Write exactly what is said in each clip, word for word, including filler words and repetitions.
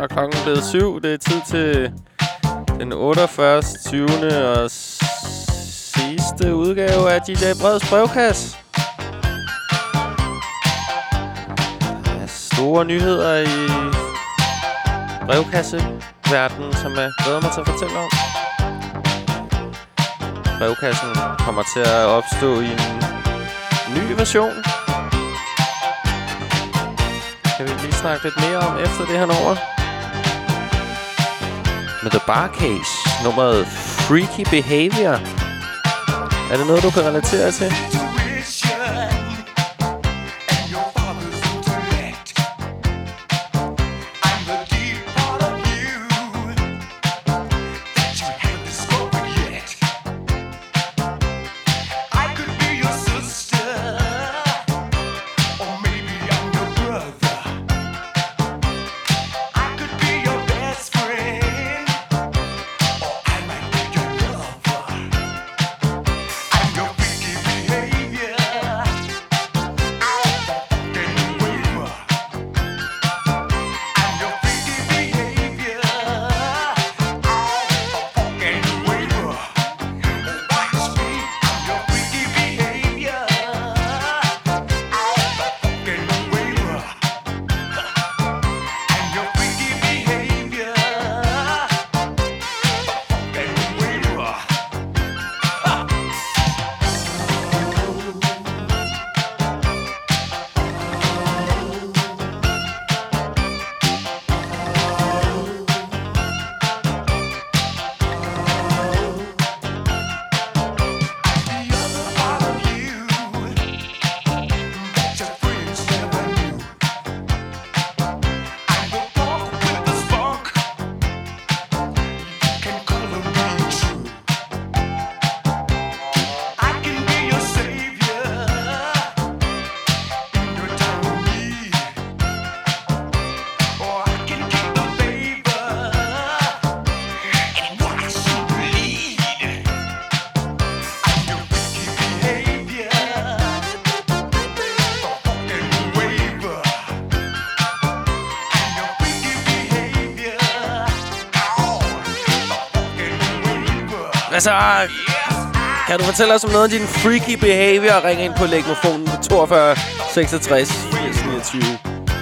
er klokken blevet syv. Det er tid til den otteogfyrre. tyvende og sidste udgave af D J Breds brevkasse. Der er store nyheder i brevkasseverdenen, som jeg glæder mig til at fortælle om. Brevkassen kommer til at opstå i en ny version. Kan vi lige snakke lidt mere om efter det her nummer. Med The Barcase, nummeret Freaky Behavior. Er det noget, du kan relatere til? Altså, kan du fortælle os om noget af din freaky behavior? Ring ind på legmofonen på toogfyrre seksogtres firs niogtyve.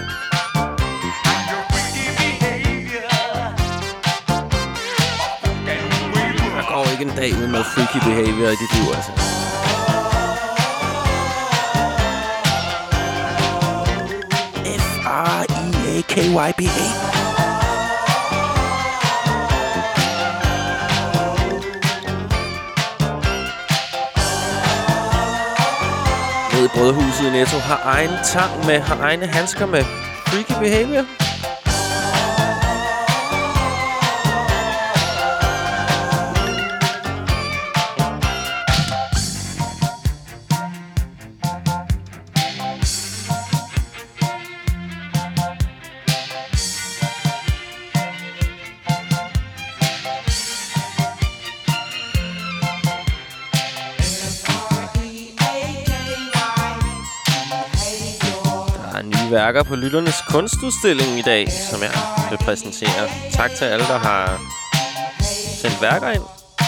Der går ikke en dag uden noget freaky behavior i dit liv, altså. F R E A K Y B A. Brødhuset i Netto har egen tang med, har egne handsker med freaky behavior. Værker på Lytternes Kunstudstilling i dag, som jeg vil præsentere. Tak til alle, der har sendt værker ind.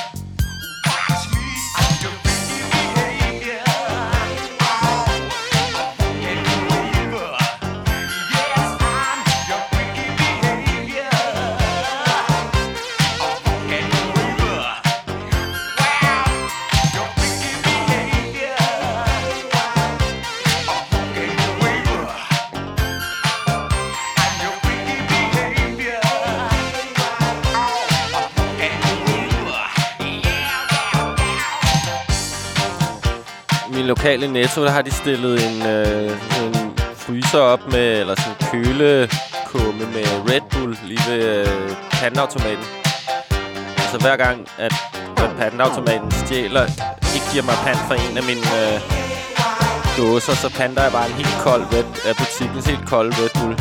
Lokale Netto, der har de stillet en, øh, en fryser op med, eller sådan en kølekumme med Red Bull lige ved øh, pantenautomaten. Altså hver gang, at, at pantenautomaten stjæler, ikke giver mig pant for en af mine øh, dåser, så panter jeg bare en helt kold Red, af butikkens helt kolde Red Bull.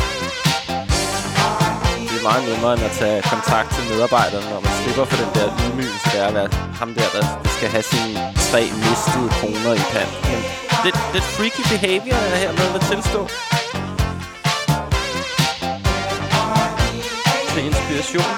Det er meget nemmere end at tage kontakt til medarbejderne, når man slipper for den der ydmygelse, der er at være ham der, der skal have sine tre mistede kroner i pant. Men det, det er freaky behavior, der er her med at tilstå. til inspiration.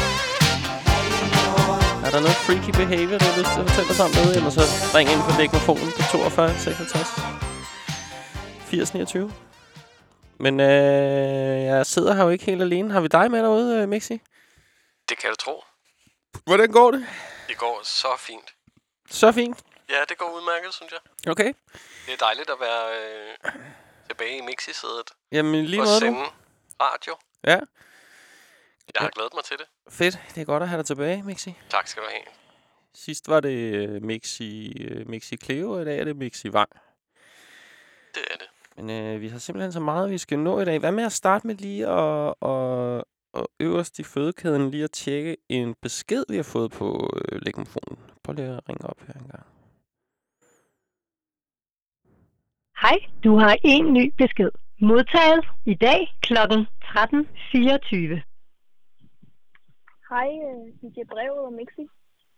Er der noget freaky behavior, du har lyst til at fortælle os om noget? Eller så ring ind på lægmofonen på toogfyrre seksogtres firs niogtyve. Men øh, jeg sidder her jo ikke helt alene. Har vi dig med derude, øh, Mixi? Det kan du tro. Hvordan går det? Det går så fint. Så fint? Ja, det går udmærket, synes jeg. Okay. Det er dejligt at være øh, tilbage i Mixi-sædet. Jamen lige og måde sende nu. radio. Ja. Jeg har glædet mig til det. Fedt. Det er godt at have dig tilbage, Mixi. Tak skal du have. Sidst var det uh, Mixi, uh, Mixi Cleo, og i dag er det Mixi Vang. Det er det. Men øh, vi har simpelthen så meget, vi skal nå i dag. Hvad med at starte med lige at, at, at øverst i fødekæden lige at tjekke en besked, vi har fået på øh, lægmofonen. Prøv lige at ringe op her en gang. Hej, du har en ny besked. Modtaget i dag klokken tretten fireogtyve. Hej, D J Brevet og Mixi.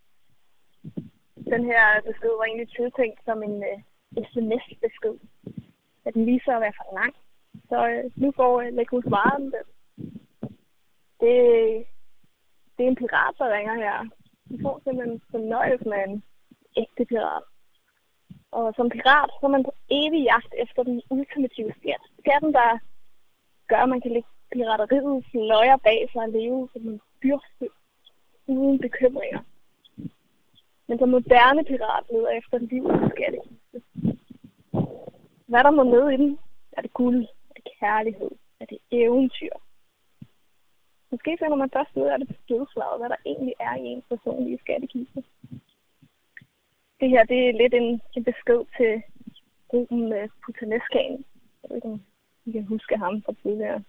Den her besked var egentlig tiltænkt som en uh, sms-besked. At den viser at være for lang. Så uh, nu får uh, Lækhus Varen den. Det, det er en pirat, der ringer her. Du får simpelthen fornøjelse med en ægte pirat. Og som pirat, så er man på evig jagt efter den ultimative skat. Skatten, der gør, at man kan lægge pirateriets løjer bag sig og leve som en fyrste uden bekymringer. Men som moderne pirat leder efter livets skattekiste. Hvad der må med i den? Er det guld? Er det kærlighed? Er det eventyr? Måske finder man først ud af det på dødslaget, hvad der egentlig er i ens personlige skattekiste. Det her, det er lidt en, en besked til gruppen med Putanescaen. Jeg ved ikke, om I kan huske ham fra tidligere.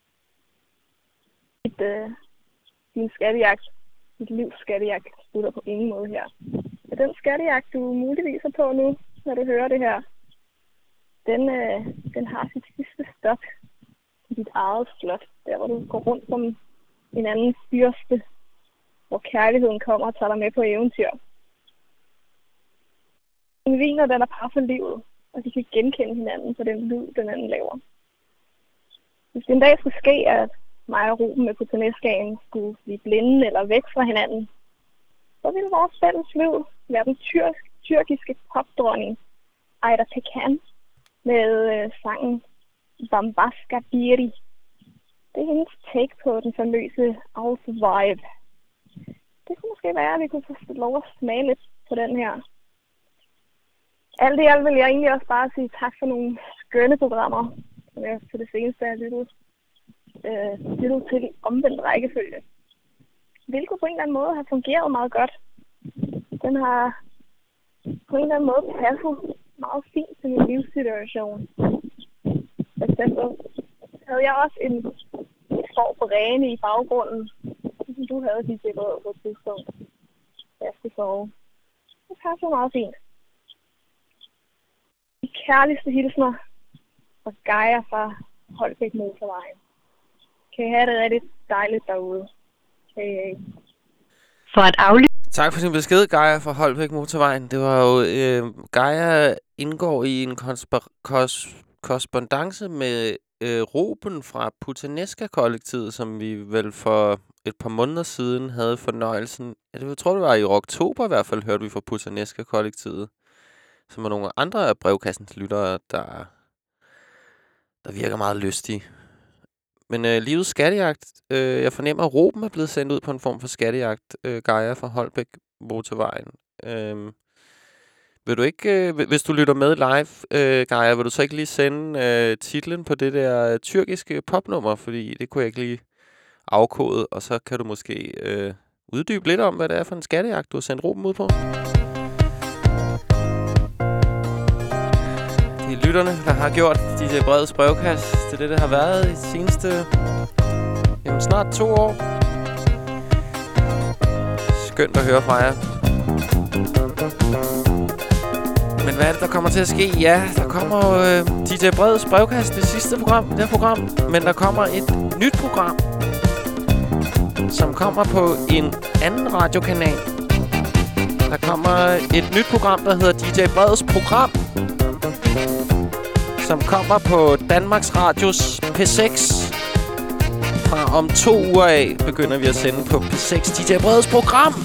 Dit, øh, din skattejagt, dit livs skattejagt, slutter på ingen måde her. Og den skattejagt, du muligvis er på nu, når du hører det her, den, øh, den har sit sidste stop i dit eget slot. Der, hvor du går rundt som en anden fyrste, hvor kærligheden kommer og tager dig med på eventyr. En viner, den er par for livet, og de kan genkende hinanden på den lyd, den anden laver. Hvis det en dag skulle ske, at mig og Ruben med Putanescaen skulle blive blinde eller væk fra hinanden, så ville vores fælles liv være den tyrk- tyrkiske popdronning Ayda Pekan med øh, sangen Bambaska Biri. Det er hendes take på den famøse I'll Survive. Det kunne måske være, at vi kunne få lov at smage lidt på den her. Alt i alt vil jeg egentlig også bare sige tak for nogle skønne programmer, som jeg til det seneste har lyttet, øh, lyttet til omvendt rækkefølge. Hvilket på en eller anden måde har fungeret meget godt. Den har på en eller anden måde passet meget fint til min livssituation. For eksempel havde jeg også en form for ræne i baggrunden, som du havde dit billede på et tidspunkt. Jeg skulle sove. Det passer meget fint. De kærligste hilsner fra Gaia fra Holbæk Motorvejen. Kan I have det rigtig dejligt derude. Hey. For at aflyse... Tak for din besked, Gaia fra Holbæk Motorvejen. Det var jo... Øh, Gaia indgår i en konsper- kos- korrespondance med øh, Ruben fra Putanesca-kollektivet, som vi vel for et par måneder siden havde fornøjelsen... Jeg tror, det var i oktober i hvert fald, hørte vi fra Putanesca-kollektivet. Som er nogle andre af brevkassens lyttere, der, der virker meget lystige. Men øh, livets skattejagt, øh, jeg fornemmer, at Ruben er blevet sendt ud på en form for skattejagt, øh, Gaia fra Holbæk Motorvejen. Øh, vil du ikke, øh, hvis du lytter med live, øh, Gaia, vil du så ikke lige sende øh, titlen på det der tyrkiske popnummer, fordi det kunne jeg ikke lige afkode, og så kan du måske øh, uddybe lidt om, hvad det er for en skattejagt, du har sendt Ruben ud på. De lytterne, der har gjort D J Breds brevkasse til det, der har været i de seneste jamen, snart to år. Skønt at høre fra jer. Men hvad er det, der kommer til at ske? Ja, der kommer jo øh, D J Breds brevkasse, det sidste program, det her program. Men der kommer et nyt program, som kommer på en anden radiokanal. Der kommer et nyt program, der hedder D J Breds program, som kommer på Danmarks Radios P seks Fra om to uger af begynder vi at sende på P seks D J Breds program.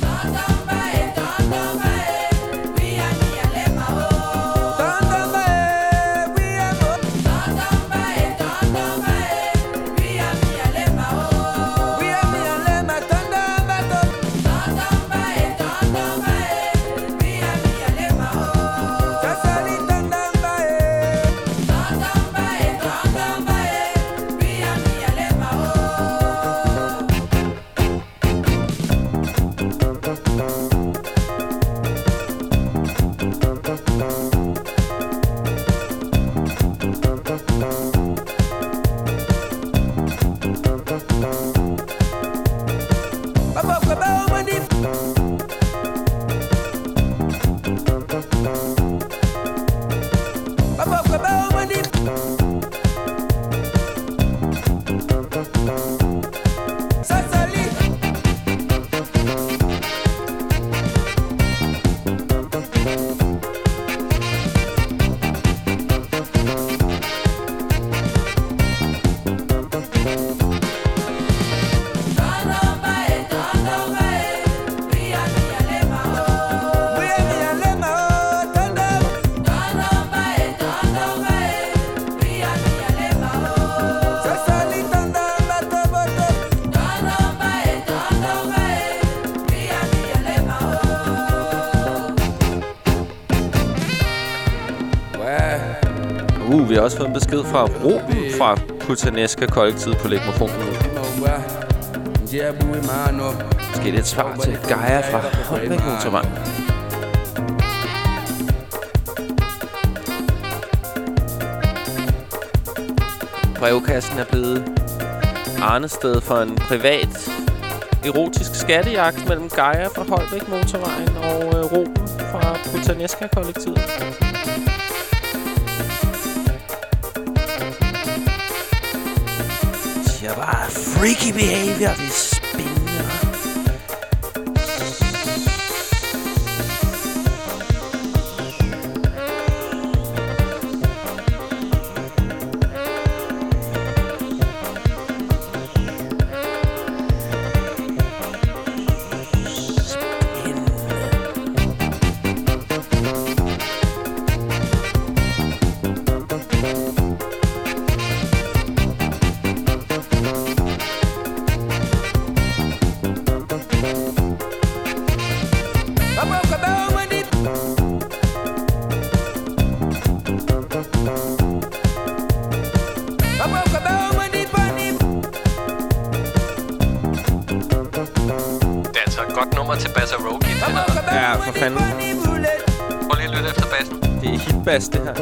Uh, vi har også fået en besked fra Ruben fra Puttanesca-kollektivet på Lægmofonen. Måske det et svar til Gaia fra Holbæk Motorvejen. Brevkassen er blevet arnested for en privat erotisk skattejagt mellem Gaia fra Holbæk Motorvejen og øh, Ruben fra Puttanesca-kollektivet. Det er bare freaky behavior, det er spændende. Det her.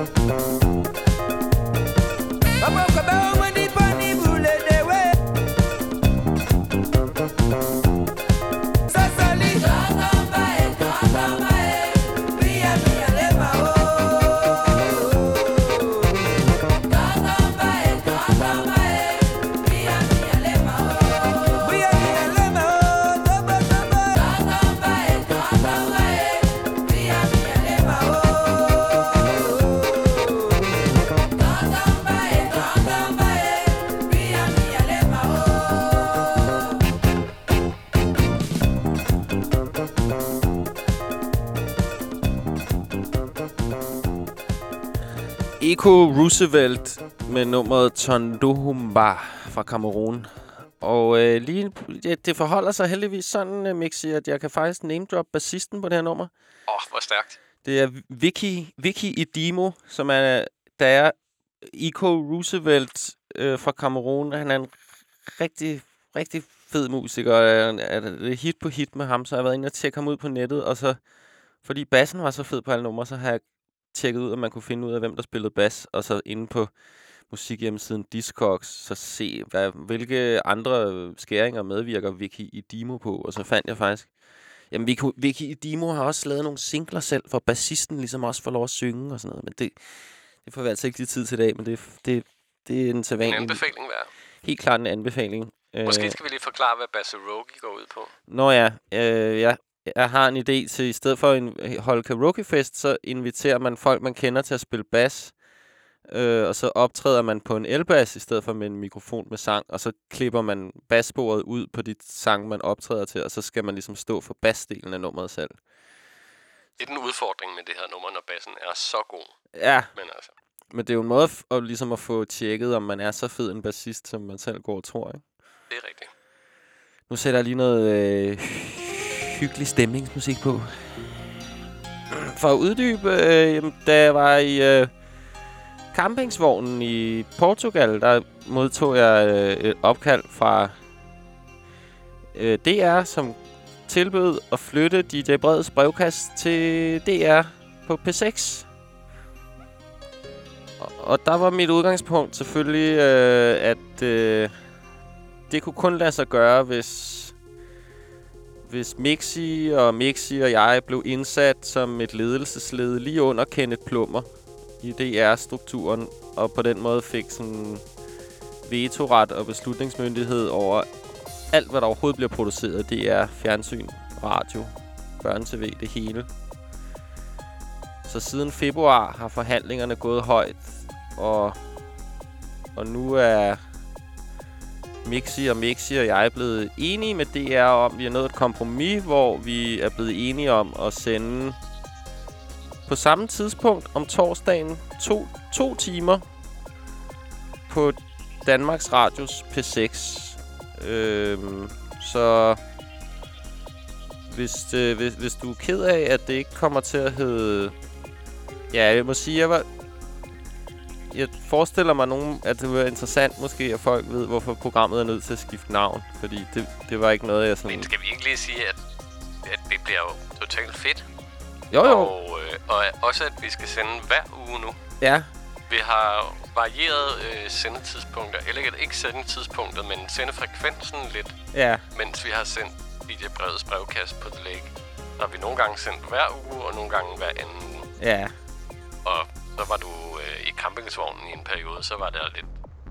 Eko Roosevelt med nummeret Tondohumba fra Cameroon. Og øh, lige, det, det forholder sig heldigvis sådan, uh, Mixi, at jeg kan faktisk name-drop bassisten på det her nummer. Åh, oh, hvor stærkt. Det er Vicky, Vicky Idimo, som er, der er Eko Roosevelt øh, fra Cameroon. Han er en rigtig, rigtig fed musiker. Er det hit på hit med ham, så jeg har været inde og tjekke ham ud på nettet. Og så, fordi bassen var så fed på alle numre, så har jeg tjekket ud, at man kunne finde ud af, hvem der spillede bas. Og så inde på musikhjemmesiden Discogs, så se, hvad, hvilke andre skæringer medvirker Vicky Idimo på. Og så fandt jeg faktisk... Jamen, Vicky, Vicky Idimo har også lavet nogle singler selv, for bassisten ligesom også får lov at synge og sådan noget. Men det, det får vi altså ikke lige tid til i dag, men det, det, det er en sædvanlig... En anbefaling værd. Helt klart en anbefaling. Måske skal vi lige forklare, hvad Bassaroki går ud på. Nå ja, øh, jeg, jeg har en idé til, i stedet for at holde karaokefest, så inviterer man folk, man kender til at spille bas. øh, og så optræder man på en elbass i stedet for med en mikrofon med sang, og så klipper man bassporet ud på de sange, man optræder til, og så skal man ligesom stå for bassdelen af nummeret selv. Det er den udfordring med det her nummer, når bassen er så god. Ja, Men altså, men det er jo en måde at, f- at, ligesom at få tjekket, om man er så fed en bassist, som man selv går og tror, ikke? det er rigtigt. Nu sætter jeg lige noget øh, hyggelig stemningsmusik på. For at uddybe, øh, da jeg var i øh, campingsvognen i Portugal, der modtog jeg øh, et opkald fra øh, D R, som tilbød at flytte D J Breds brevkast til D R på P seks. Og, og der var mit udgangspunkt selvfølgelig, øh, at øh, det kunne kun lade sig gøre, hvis... Hvis Mixi og Mixi og jeg blev indsat som et ledelsesled lige under Kenneth Plummer i D R-strukturen, og på den måde fik sådan vetoret og beslutningsmyndighed over alt, hvad der overhovedet bliver produceret. D R, fjernsyn, radio, børne-tv, det hele. Så siden februar har forhandlingerne gået højt, og, og nu er Mixi og Mixi og jeg er blevet enige med D R om, vi har nået et kompromis, hvor vi er blevet enige om at sende på samme tidspunkt om torsdagen to, to timer på Danmarks Radios P seks. Øhm, så hvis, øh, hvis, hvis du er ked af, at det ikke kommer til at hedde... Ja, jeg må sige, jeg var... Jeg forestiller mig nogen, at det var interessant måske, at folk ved, hvorfor programmet er nødt til at skifte navn. Fordi det, det var ikke noget, jeg sådan... Men skal vi ikke lige sige, at, at det bliver jo totalt fedt? Jo, jo. Og, øh, og også, at vi skal sende hver uge nu. Ja. Vi har varieret øh, sendetidspunkter, eller ikke, ikke sendetidspunkter, men sendefrekvensen lidt, Ja. mens vi har sendt D J Breds brevkast på The Lake. Der har vi nogle gange sendt hver uge, og nogle gange hver anden uge. Ja. Og så var du øh, i campingsvognen i en periode, så var der lidt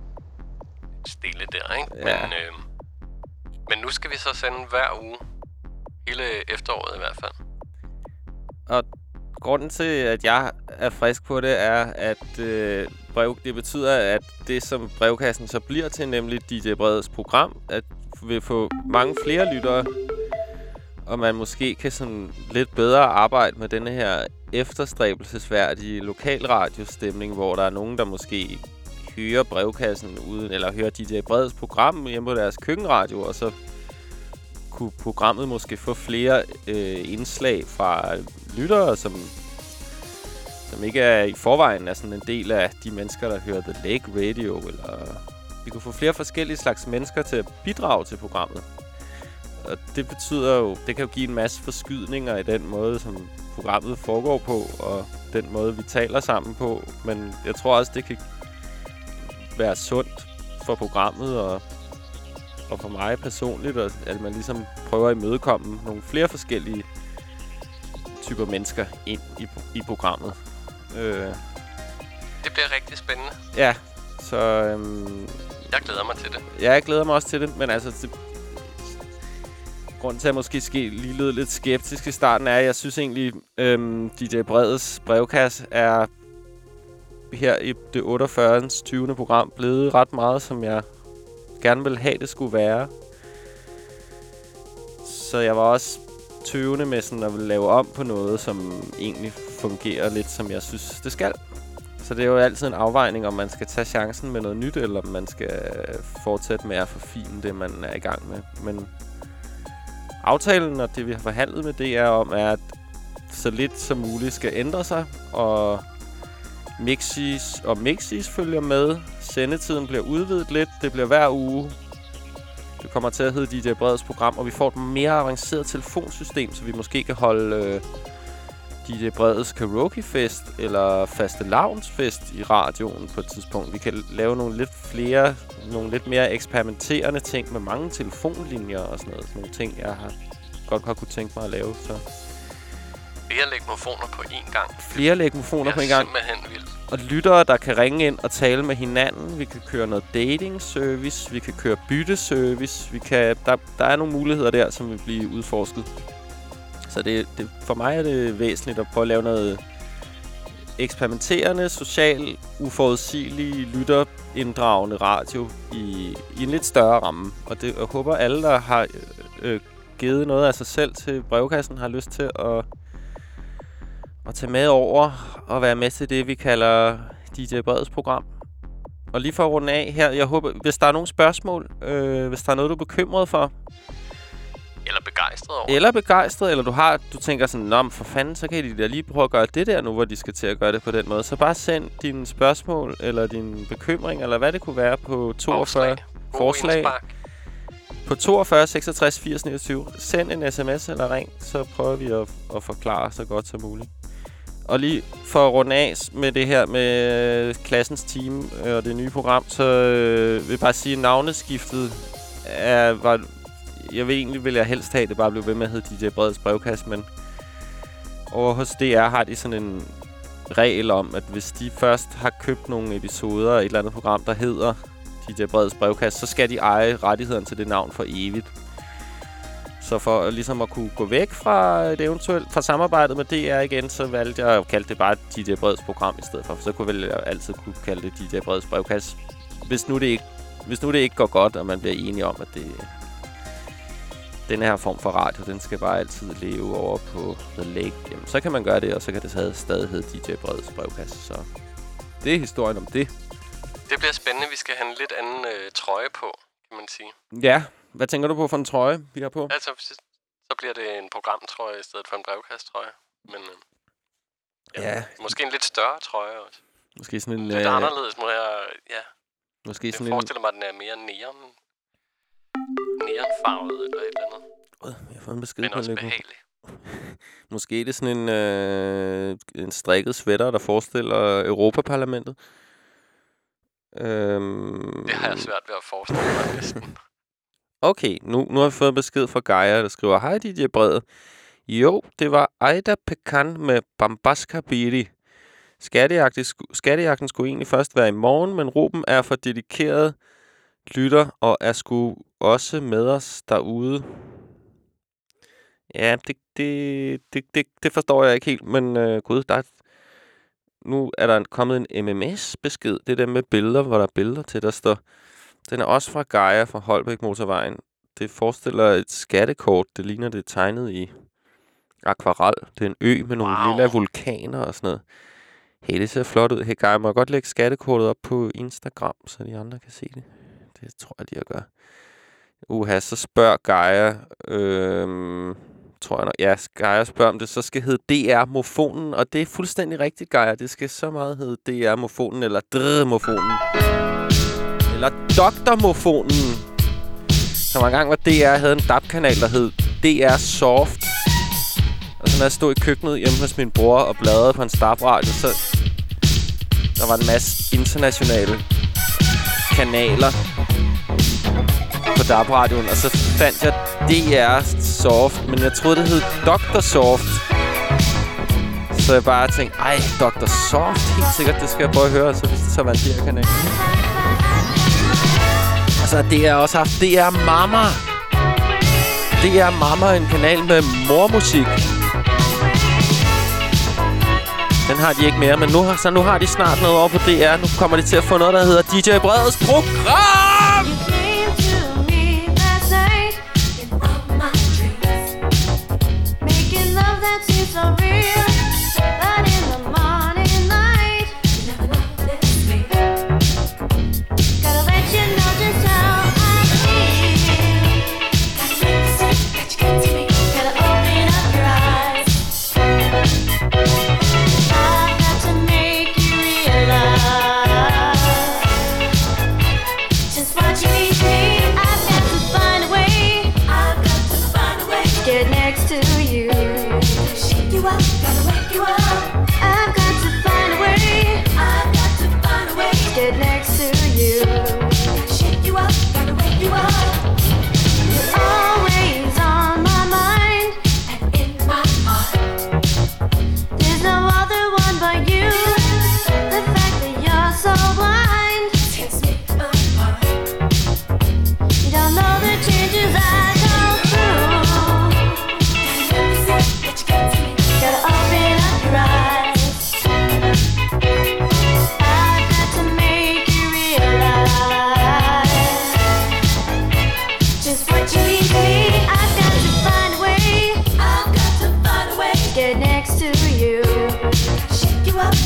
stille der, ikke? Ja. Men, øh, men nu skal vi så sende hver uge. Hele efteråret i hvert fald. Og grunden til, at jeg er frisk på det, er, at øh, brev, det betyder, at det, som brevkassen så bliver til, nemlig D J Breds program, at vil få mange flere lyttere, og man måske kan sådan lidt bedre arbejde med denne her efterstræbelsesværdige lokalradiostemning, hvor der er nogen, der måske hører brevkassen uden, eller hører D J Breds program hjemme på deres køkkenradio, og så kunne programmet måske få flere øh, indslag fra lyttere, som, som ikke er i forvejen er sådan en del af de mennesker, der hører The Lake Radio, eller vi kunne få flere forskellige slags mennesker til at bidrage til programmet. Og det betyder jo, det kan jo give en masse forskydninger i den måde, som programmet foregår på, og den måde, vi taler sammen på. Men jeg tror også, det kan være sundt for programmet, og, og for mig personligt, at man ligesom prøver at imødekomme nogle flere forskellige typer mennesker ind i, i programmet. Øh. Det bliver rigtig spændende. Ja, så... Øhm, jeg glæder mig til det. Ja, jeg glæder mig også til det, men altså... Det, grunden til, at jeg måske ske lige lød lidt skeptisk i starten, er, at jeg synes egentlig, øhm, D J Breds brevkasse er her i det otteogfyrre. tyvende program blevet ret meget, som jeg gerne ville have, det skulle være. Så jeg var også tøvende med sådan at ville lave om på noget, som egentlig fungerer lidt, som jeg synes, det skal. Så det er jo altid en afvejning, om man skal tage chancen med noget nyt, eller om man skal fortsætte med at forfine det, man er i gang med. Men aftalen og det, vi har forhandlet med D R om, er, at så lidt som muligt skal ændre sig, og Mixis og Mixis følger med. Sendetiden bliver udvidet lidt. Det bliver hver uge. Det kommer til at hedde D J Breds program, og vi får et mere avanceret telefonsystem, så vi måske kan holde øh, D J Breds karaokefest eller fastelavnsfest i radioen på et tidspunkt. Vi kan lave nogle lidt flere, nogle lidt mere eksperimenterende ting med mange telefonlinjer og sådan noget. Sådan nogle ting, jeg har godt har kunne tænke mig at lave. Så. Flere legmofoner på én gang. Flere legmofoner på én gang. Simpelthen vildt. Og lyttere, der kan ringe ind og tale med hinanden. Vi kan køre noget dating-service. Vi kan køre bytteservice. Vi kan, der, der er nogle muligheder der, som vil blive udforsket. Så det, det, for mig er det væsentligt at prøve at lave noget eksperimenterende, social, uforudsigelig, lytterinddragende radio i, i en lidt større ramme. Og det, jeg håber, alle, der har øh, givet noget af sig selv til brevkassen, har lyst til at, at tage med over og være med til det, vi kalder D J Breds program. Og lige for at runde af her, jeg håber, hvis der er nogle spørgsmål, øh, hvis der er noget, du er bekymret for, eller begejstret over. Eller begejstret, eller du har, du tænker sådan, nå, for fanden, så kan de da lige prøve at gøre det der nu, hvor de skal til at gøre det på den måde. Så bare send dine spørgsmål, eller din bekymring, eller hvad det kunne være på toogfyrre forslag. På toogfyrre seksogtres firs niogtyve. Send en sms eller ring, så prøver vi at, at forklare så godt som muligt. Og lige for at runde af med det her med klassens team og det nye program, så øh, vil jeg bare sige, at navneskiftet er... var Jeg vil egentlig, vil jeg helst have, det bare blev ved med at hedde D J Breds brevkasse, men over hos D R har de sådan en regel om, at hvis de først har købt nogle episoder af et eller andet program, der hedder D J Breds brevkasse, så skal de eje rettighederne til det navn for evigt. Så for ligesom at kunne gå væk fra et eventuelt fra samarbejdet med D R igen, så valgte jeg at kalde det bare D J Breds program i stedet for. Så kunne vel jeg altid kunne kalde det D J Breds brevkasse. Hvis nu det ikke, hvis nu det ikke går godt, og man bliver enige om, at det den her form for radio, den skal bare altid leve over på The Lake. Jamen, så kan man gøre det, og så kan det stadig hedde D J Breds brevkasse. Så det er historien om det. Det bliver spændende. Vi skal have en lidt anden øh, trøje på, kan man sige. Ja. Hvad tænker du på for en trøje, vi har på? Altså, så bliver det en programtrøje i stedet for en brevkassetrøje. Men øh, ja, ja. Måske en lidt større trøje også. Måske sådan en... Lidt øh, anderledes, må jeg... Ja. Måske jeg sådan forestiller en... mig, at den er mere neon... neonfarvet eller et eller andet. Øh, jeg har fået en besked men på også lidt. behagelig. Måske er det sådan en, øh, en strikket sweater, der forestiller Europaparlamentet. Øhm, det har jeg svært ved at forestille mig næsten. Okay, nu, nu har jeg fået en besked fra Gaia, der skriver: Hej D J Brede. Jo, det var Aida Pekan med Bambaska Bidi. Skattejagten, skattejagten skulle egentlig først være i morgen, men Ruben er for dedikeret lytter og er sgu også med os derude. Ja, det, det, det, det, det forstår jeg ikke helt, men øh, gud, der er, nu er der kommet en M M S-besked. Det der med billeder, hvor der er billeder til, der står. Den er også fra Gaia fra Holbæk Motorvejen. Det forestiller et skattekort. Det ligner, det er tegnet i akvarel. Det er en ø med nogle wow. lille vulkaner og sådan noget. Hey, det ser flot ud. Hey, Gaia, må jeg godt lægge skattekortet op på Instagram, så de andre kan se det? Det tror jeg, de at gøre. Uha, så spørger Gaia... Øhm, tror jeg nok. Ja, Gaia spørger om det så skal hedde D R-mofonen. Og det er fuldstændig rigtigt, Gaia. Det skal så meget hedde D R-mofonen eller Dr-mofonen. Eller Doktor-mofonen. Der var en gang, hvor D R havde en D A B-kanal, der hed D R Soft. Og så når jeg stod i køkkenet hjemme hos min bror og bladrede på en D A B-radio, så der var en masse internationale kanaler på D A B-radioen. Og så fandt jeg D R Soft, men jeg troede, det hed Doktor Soft. Så jeg bare tænkte, ej, Doktor Soft, helt sikkert, det skal jeg prøve at høre. Så hvis det så var en D R-kanal. Og så har D R også haft D R Mama. D R Mama er en kanal med mormusik. Den har de ikke mere, men nu har, så nu har de snart noget over på D R. Nu kommer de til at få noget, der hedder D J Breds program! Just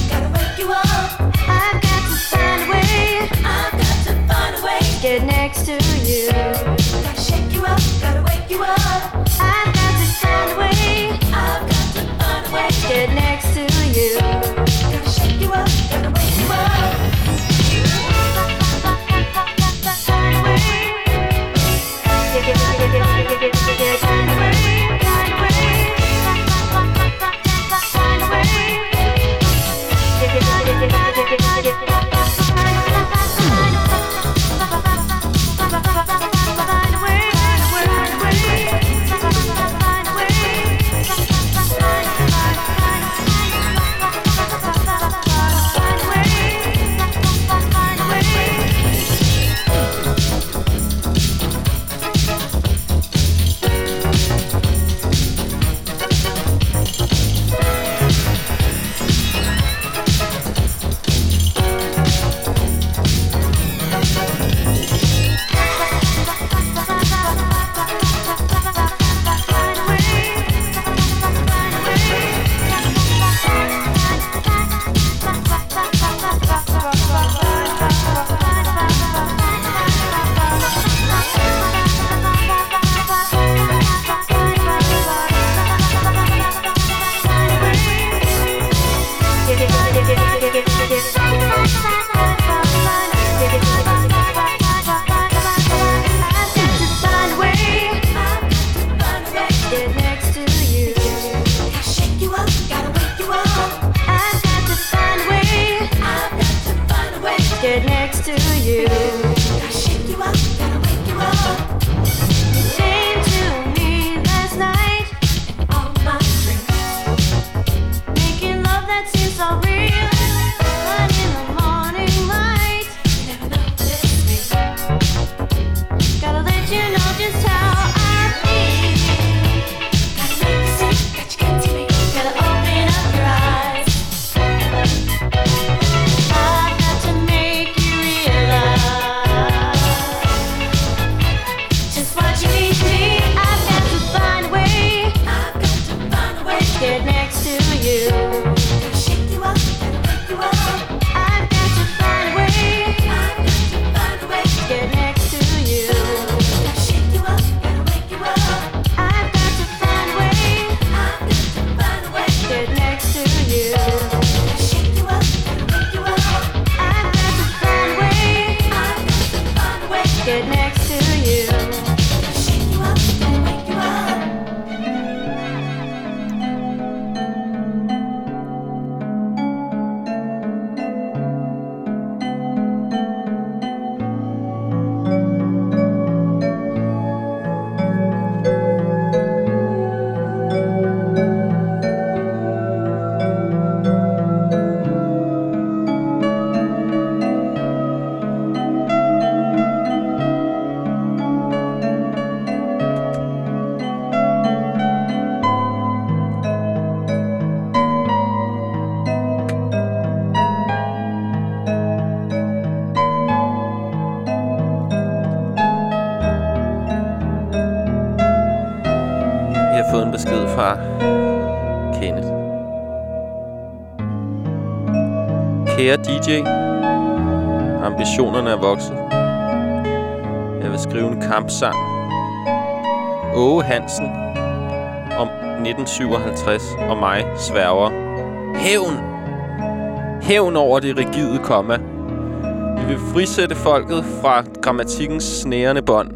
gotta wake you up. I've got to find a way. I've got to find a way. Get next to you. Gotta shake you up, gotta wake you up. I've got to find a way. I've got to find a way. Get next to you. Gotta shake you up, gotta wake you up. Find a way. Get, get, get, get, get, get, get, get, find a way. Find a way. Find a way. Get, get, get, get, get, get, get, get, get. Kære D J, ambitionerne er vokset. Jeg vil skrive en kampsang. Åge Hansen om nitten syvoghalvtreds og mig sværger. Hævn! Hævn over det rigide komma. Vi vil frisætte folket fra grammatikkens snærende bånd.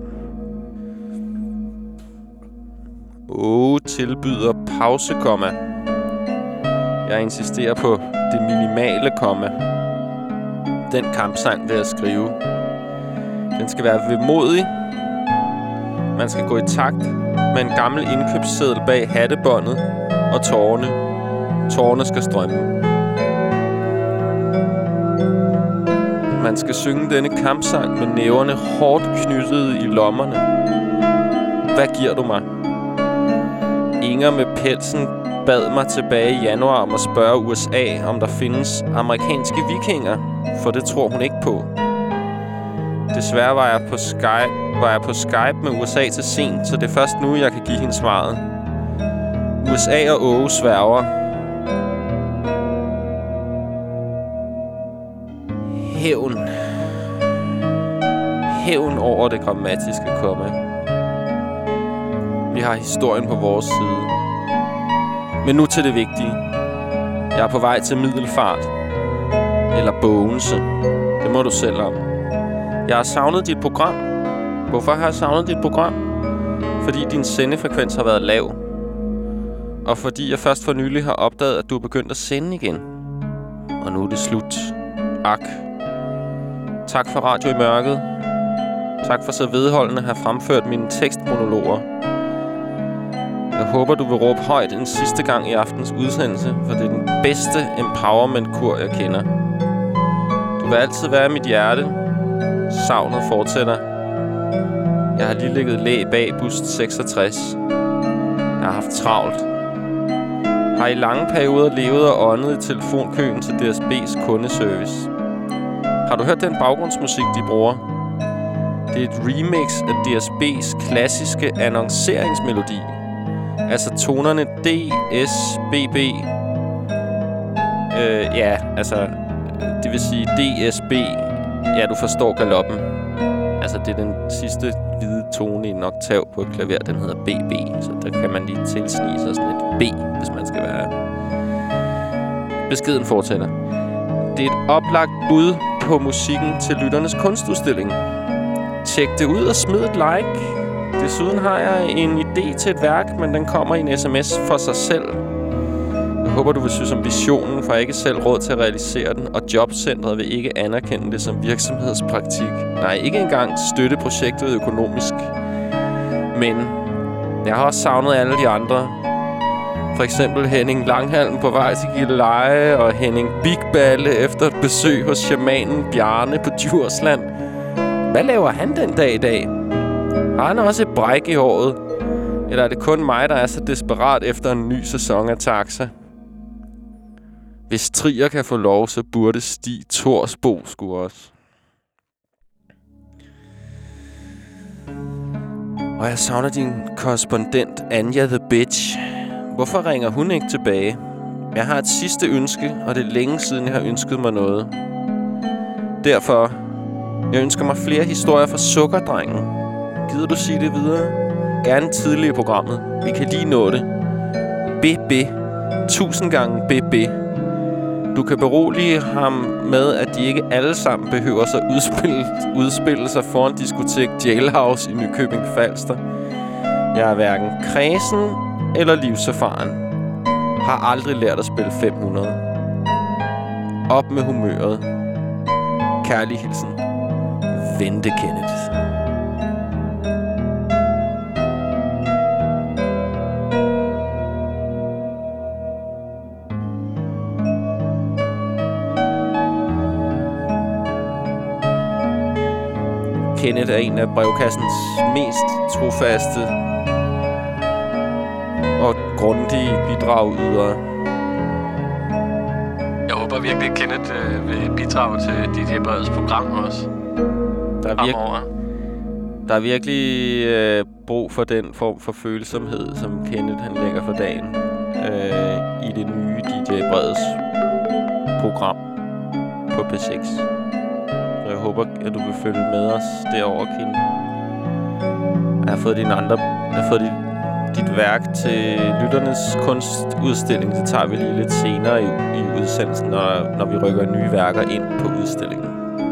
Åge tilbyder pausekomma. Jeg insisterer på det minimale komma. Den kampsang vil jeg skrive. Den skal være vemodig. Man skal gå i takt med en gammel indkøbsseddel bag hattebåndet og tårerne. Tårerne skal strømme. Man skal synge denne kampsang med næverne hårdt knyttet i lommerne. Hvad giver du mig? Inger med pelsen bad mig tilbage i januar om at spørge U S A, om der findes amerikanske vikinger, for det tror hun ikke på. Desværre var jeg på Skype, var jeg på Skype med U S A til sent, så det er først nu, jeg kan give hende svaret. U S A og Åge sværger. hævn. Hævn over det grammatiske komme. Vi har historien på vores side. Men nu til det vigtige. Jeg er på vej til Middelfart. Eller Bogense. Det må du selv om. Jeg har savnet dit program. Hvorfor har jeg savnet dit program? Fordi din sendefrekvens har været lav. Og fordi jeg først for nylig har opdaget, at du er begyndt at sende igen. Og nu er det slut. Ak. Tak for Radio i Mørket. Tak for så vedholdende at have fremført mine tekstmonologer. Jeg håber, du vil råbe højt en sidste gang i aftens udsendelse, for det er den bedste empowerment-kur, jeg kender. Du vil altid være i mit hjerte. Savnet fortsætter. Jeg har lige ligget læ bag bus seksogtres. Jeg har haft travlt. Har i lange perioder levet og åndet i telefonkøen til D S B's kundeservice. Har du hørt den baggrundsmusik, de bruger? Det er et remix af D S B's klassiske annonceringsmelodi. Altså tonerne D, S, B, B. Øh, ja, altså... Det vil sige D, S, B. Ja, du forstår galoppen. Altså, det er den sidste hvide tone i en oktav på et klaver. Den hedder B B. Så der kan man lige tilsnige sig sådan et B, hvis man skal være... Beskeden fortsætter. Det er et oplagt bud på musikken til lytternes kunstudstilling. Tjek det ud og smid et like. Desuden har jeg en idé til et værk, men den kommer i en sms for sig selv. Jeg håber, du vil synes om visionen, for jeg ikke selv råd til at realisere den, og jobcentret vil ikke anerkende det som virksomhedspraktik. Nej, ikke engang støtte projektet økonomisk. Men jeg har også savnet alle de andre. For eksempel Henning Langhalm på vej til Gilleleje, og Henning Bigballe efter et besøg hos shamanen Bjarne på Djursland. Hvad laver han den dag i dag? Har han også et bræk i håret? Eller er det kun mig, der er så desperat efter en ny sæson af Taxa? Hvis Trier kan få lov, så burde Stig Thorsbo sgu også. Og jeg savner din korrespondent, Anja the Bitch. Hvorfor ringer hun ikke tilbage? Jeg har et sidste ønske, og det er længe siden, jeg har ønsket mig noget. Derfor, jeg ønsker mig flere historier fra Sukkerdrengen. Gider du sige det videre? Gerne tidligere i programmet. Vi kan lige nå det. B B. Tusind gange B B. Du kan berolige ham med, at de ikke alle sammen behøver at udspille, udspille sig foran diskotek Jailhouse i Nykøbing Falster. Jeg er hverken kredsen eller livserfaren. Har aldrig lært at spille fem hundrede. Op med humøret. Kærlig hilsen. Vente Kenneth. Kenneth er en af brevkassens mest trofaste og grundige bidragydere. Jeg håber virkelig, at Kenneth øh, vil bidrage til D J Breds program også. Der er, virke, der er virkelig øh, brug for den form for følsomhed, som Kenneth han lægger for dagen øh, i det nye D J Breds program på P seks. Så jeg håber, at du vil følge med os derover, Kenneth. Jeg har fået dine andre... Jeg har fået dit, dit værk til lytternes kunstudstilling. Det tager vi lige lidt senere i, i udsendelsen, når, når vi rykker nye værker ind på udstillingen.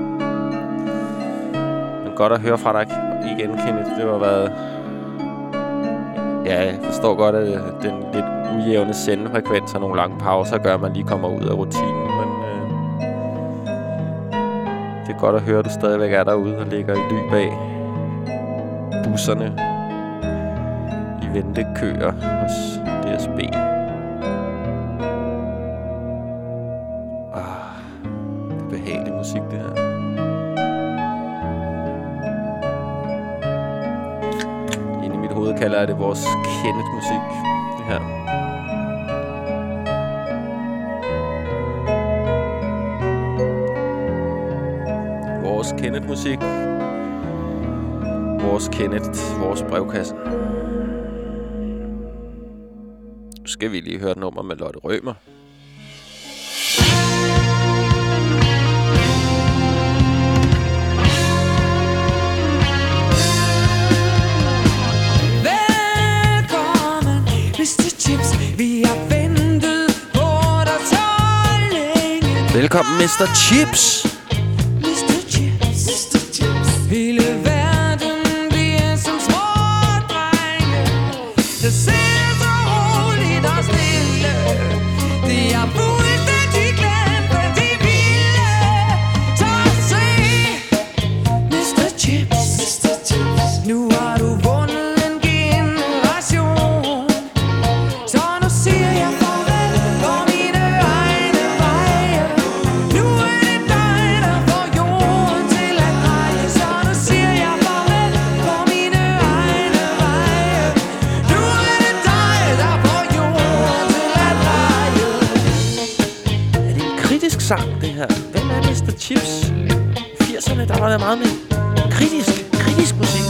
Men godt at høre fra dig igen, Kenneth. Det har været... Ja, jeg forstår godt, at den lidt ujævne sendefrekvens og nogle lange pauser gør, at man lige kommer ud af rutinen. Men øh, det er godt at høre, at du stadigvæk er derude og ligger i ly bag busserne i ventekøer hos D S B. Ah, det er behagelig musik, det her. Inde i mit hoved kalder jeg det vores Kenneth-musik, det her. Vores Kenneth-musik. Vores Kenneth, vores brevkasse. Nu skal vi lige høre et nummer med Lotte Rømer. mister Chips. mister Chips, mister Chips. Hele verden bliver som små drenge. Det ser så roligt og stille. Det er fuldstændig glemt, hvad de ville. Så se, mister Chips, mister Chips. Nu har du vundet en generation. Så nu siger jeg farvel på mine egne veje. Nu er det dig, der får jorden til at dreje. Så nu siger jeg farvel på mine egne veje. Nu er det dig, der får jorden til at dreje. Er det en kritisk sang, det her? Hvem er mister Chips? I firserne, der var der meget med kritisk, kritisk musik.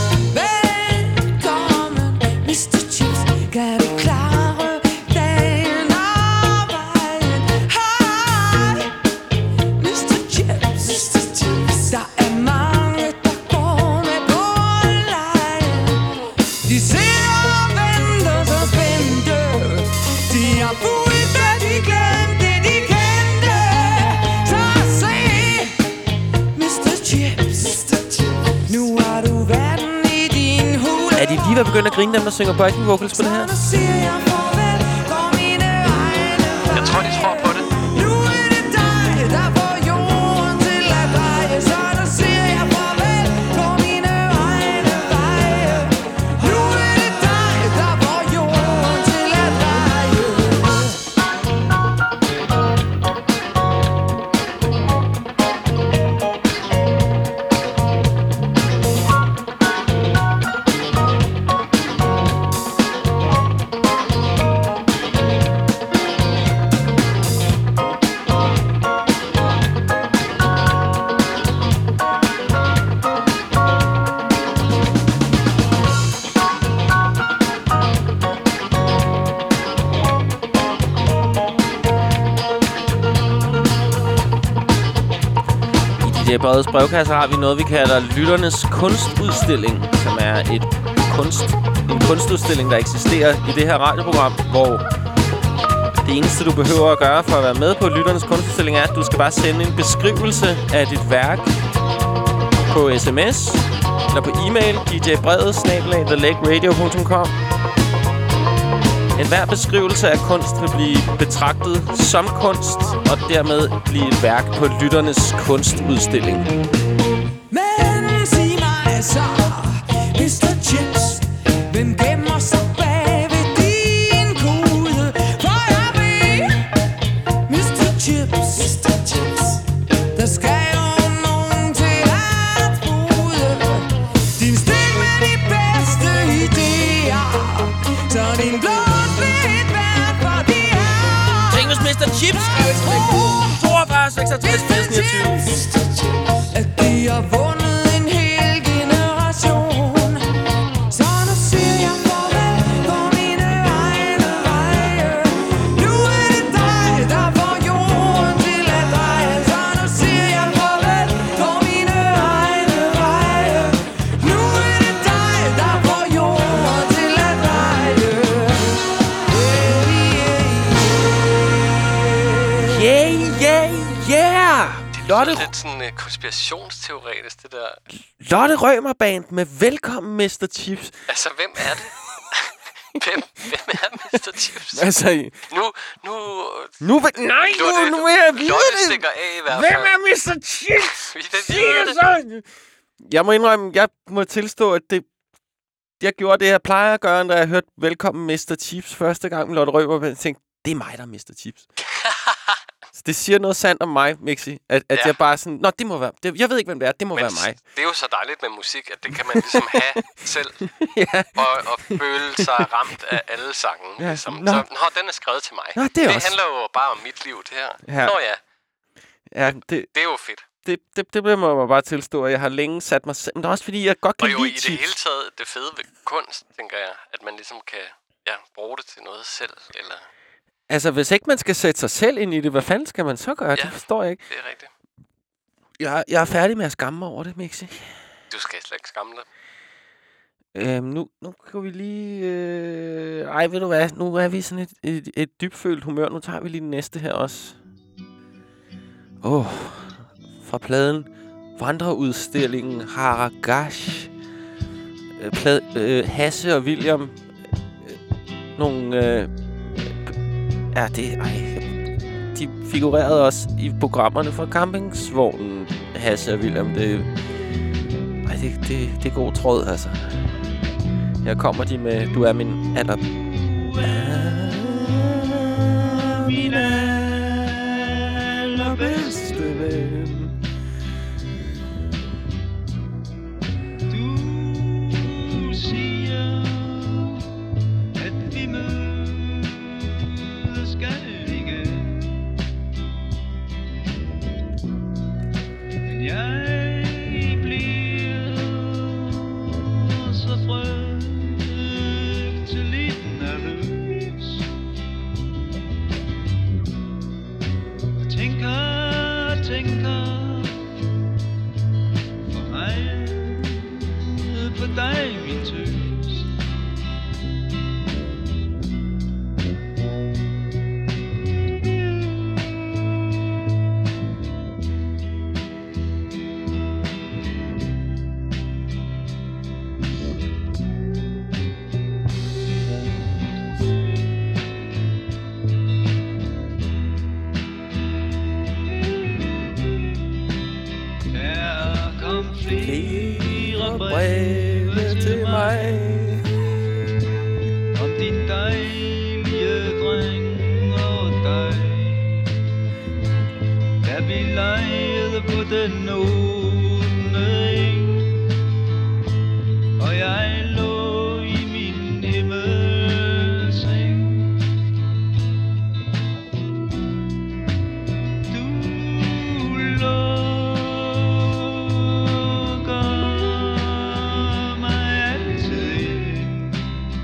Velkommen, mister Chips. Kan du klare dagen og vejen? Hej, mister Chips, mister Chips. Der er mange, der går med på lejen. De ser og venter så spændte. De har fuldstændig glemt det, de kendte. Så se, mister Chips, mister Chips. Nu har du verden i din hule. Er de lige ved at begynde at grine, dem der synger backing vocals på det her? Så nu siger jeg farvel på mine egne veje. Jeg tror, de tror på det. Nu er det dig, der får jorden til at dreje. Så nu siger jeg farvel på mine egne veje. Nu er det dig, der får jorden til at dreje. I D J Breds brevkasse har vi noget, vi kalder Lytternes Kunstudstilling, som er et kunst, en kunstudstilling, der eksisterer i det her radioprogram, hvor det eneste, du behøver at gøre for at være med på Lytternes Kunstudstilling, er, at du skal bare sende en beskrivelse af dit værk på sms eller på e-mail, d j brevet snabel-a the lake radio punktum com. En hver beskrivelse af kunst vil blive betragtet som kunst, og dermed blive et værk på Lytternes Kunstudstilling. Men sig mig så, mister Chips, hvem gemmer sig bag ved din kude? For jeg ved, mister Chips, mister Chips, der skal jo nogen til at bryde din stil med de bedste idéer. Så din blod bliver et værd for de her. Tænk, hvis mister Chips toogfyrre seksogtres firs niogtyve. At de har vundet en hel generation. Så nu siger jeg farvel på mine egne veje. Nu er det dig, der får jorden til at dreje. Så nu siger jeg farvel på mine egne veje. Nu er det dig, der får jorden til at dreje. Yeah, yeah, yeah! Lotte, Det er lidt sådan uh, konspirationsteoretisk, det der. Lotte Rømer Band med Velkommen mister Chips. Altså, hvem er det? hvem, hvem er mister Chips? Altså, Nu, nu... nu vil... Nej, nu, Lotte- nu vil jeg vide Lotte det! stikker af i hvert Hvem fald. er mister Chips? Vi vil Sig vide det det. så! Jeg må indrømme, jeg må tilstå, at det... Jeg gjorde det, jeg plejer at gøre, da jeg hørte Velkommen mister Chips første gang med Lotte Rømer Band. Jeg tænkte, det er mig, der er mister Chips. Så det siger noget sandt om mig, Mixi. At, at Ja. jeg bare sådan... Nå, det må være... Det, jeg ved ikke, hvem det er. Det må Men være mig. det er jo så dejligt med musik, at det kan man ligesom have selv. Ja. Og, og føle sig ramt af alle sange. Ja, Ligesom. nå. Så nå, den er skrevet til mig. Nå, det er det også- handler jo bare om mit liv, det her. Ja. Nå ja, Ja, det, det er jo fedt. det, det, det må jeg bare tilstå, at jeg har længe sat mig selv. Men det er også fordi, jeg godt kan Og jo i lide det Chips. hele taget, det fede ved kunst, tænker jeg, at man ligesom kan ja, bruge det til noget selv. Eller Altså, hvis ikke man skal sætte sig selv ind i det, hvad fanden skal man så gøre? Ja. Ja. Det forstår jeg ikke. det er rigtigt. Jeg, jeg er færdig med at skamme mig over det, Mixi. Du skal slet ikke skamme dig. Øhm, nu, nu kan vi lige... Øh... Ej, ved du hvad? Nu er vi sådan et, et, et dybfølt humør. Nu tager vi lige den næste her også. Åh, oh, fra pladen Vandreudstillingen Haragash. Øh, plade, øh, Hasse og William. Øh, nogle... Øh, ja, det... Ej, de figurerede også i programmerne fra Campingsvognen. Hasse og William, det... Ej, det, det, det er god tråd, altså. Her kommer de med Du er min aller... Min allerbedste ven. Du siger, at vi mødes skal igen. Men jeg bliver så frygtelig nervøs. Tænker, tænker for mig på dig, min tøs. Her kom flere breve til mig om din dejlige dreng og dig, da vi legede på den åbne eng, og jeg lå i min himmelseng. Du lukker mig altid ind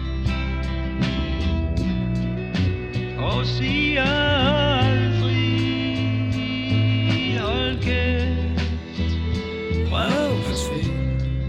og siger aldrig hold kæft, prøv forsvind.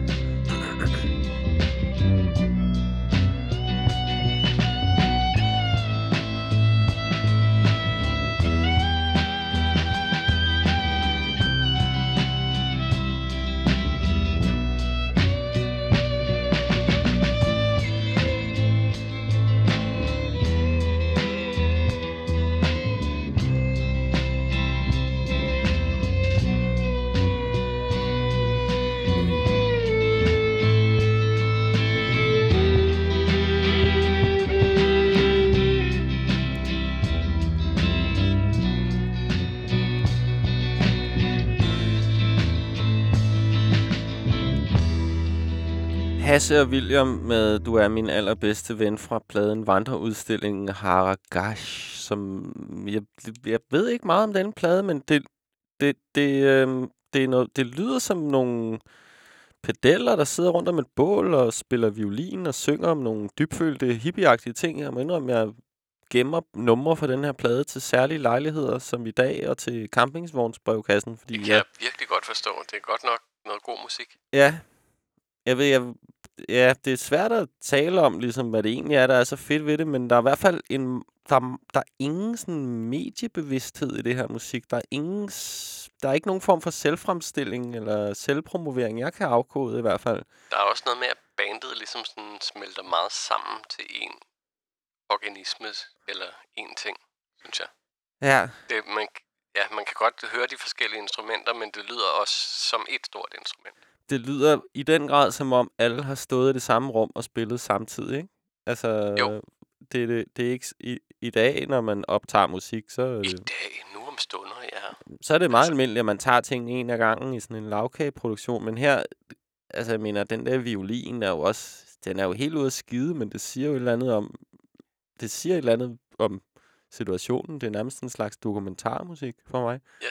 Hasse og William med Du er min allerbedste ven fra pladen Vandreudstillingen Haragash, som jeg, jeg ved ikke meget om den plade, men det det det øh, det er noget, det lyder som nogle pedeller, der sidder rundt om et bål og spiller violin og synger om nogle dybfølte hippieagtige ting. Jeg må indrømme, jeg gemmer numre fra den her plade til særlige lejligheder som i dag og til campingsvognsbrevkassen, fordi Det kan jeg, jeg virkelig godt forstå. Det er godt nok noget god musik. ja, jeg ved, jeg, ja, det er svært at tale om, ligesom, hvad det egentlig er, der er så fedt ved det, men der er i hvert fald en, der, der er ingen sådan mediebevidsthed i det her musik. Der er ingen, s- der er ikke nogen form for selvfremstilling eller selvpromovering, jeg kan afkode i hvert fald. Der er også noget med, at bandet ligesom sådan smelter meget sammen til en organisme eller en ting, synes jeg. Ja, Det, man, ja, man kan godt høre de forskellige instrumenter, men det lyder også som et stort instrument. det lyder i den grad som om alle har stået i det samme rum og spillet samtidig, ikke? Altså, Jo. det, det, det er ikke s- i, i dag, når man optager musik, så er I det, dag, nu om stunder, ja. så er det meget Altså- almindeligt, at man tager tingene en af gangen i sådan en lavkageproduktion. Men her, altså jeg mener, den der violin er jo også, den er jo helt ude at skide, men det siger jo et eller andet om, det siger et eller andet om situationen. Det er nærmest en slags dokumentarmusik for mig. Ja.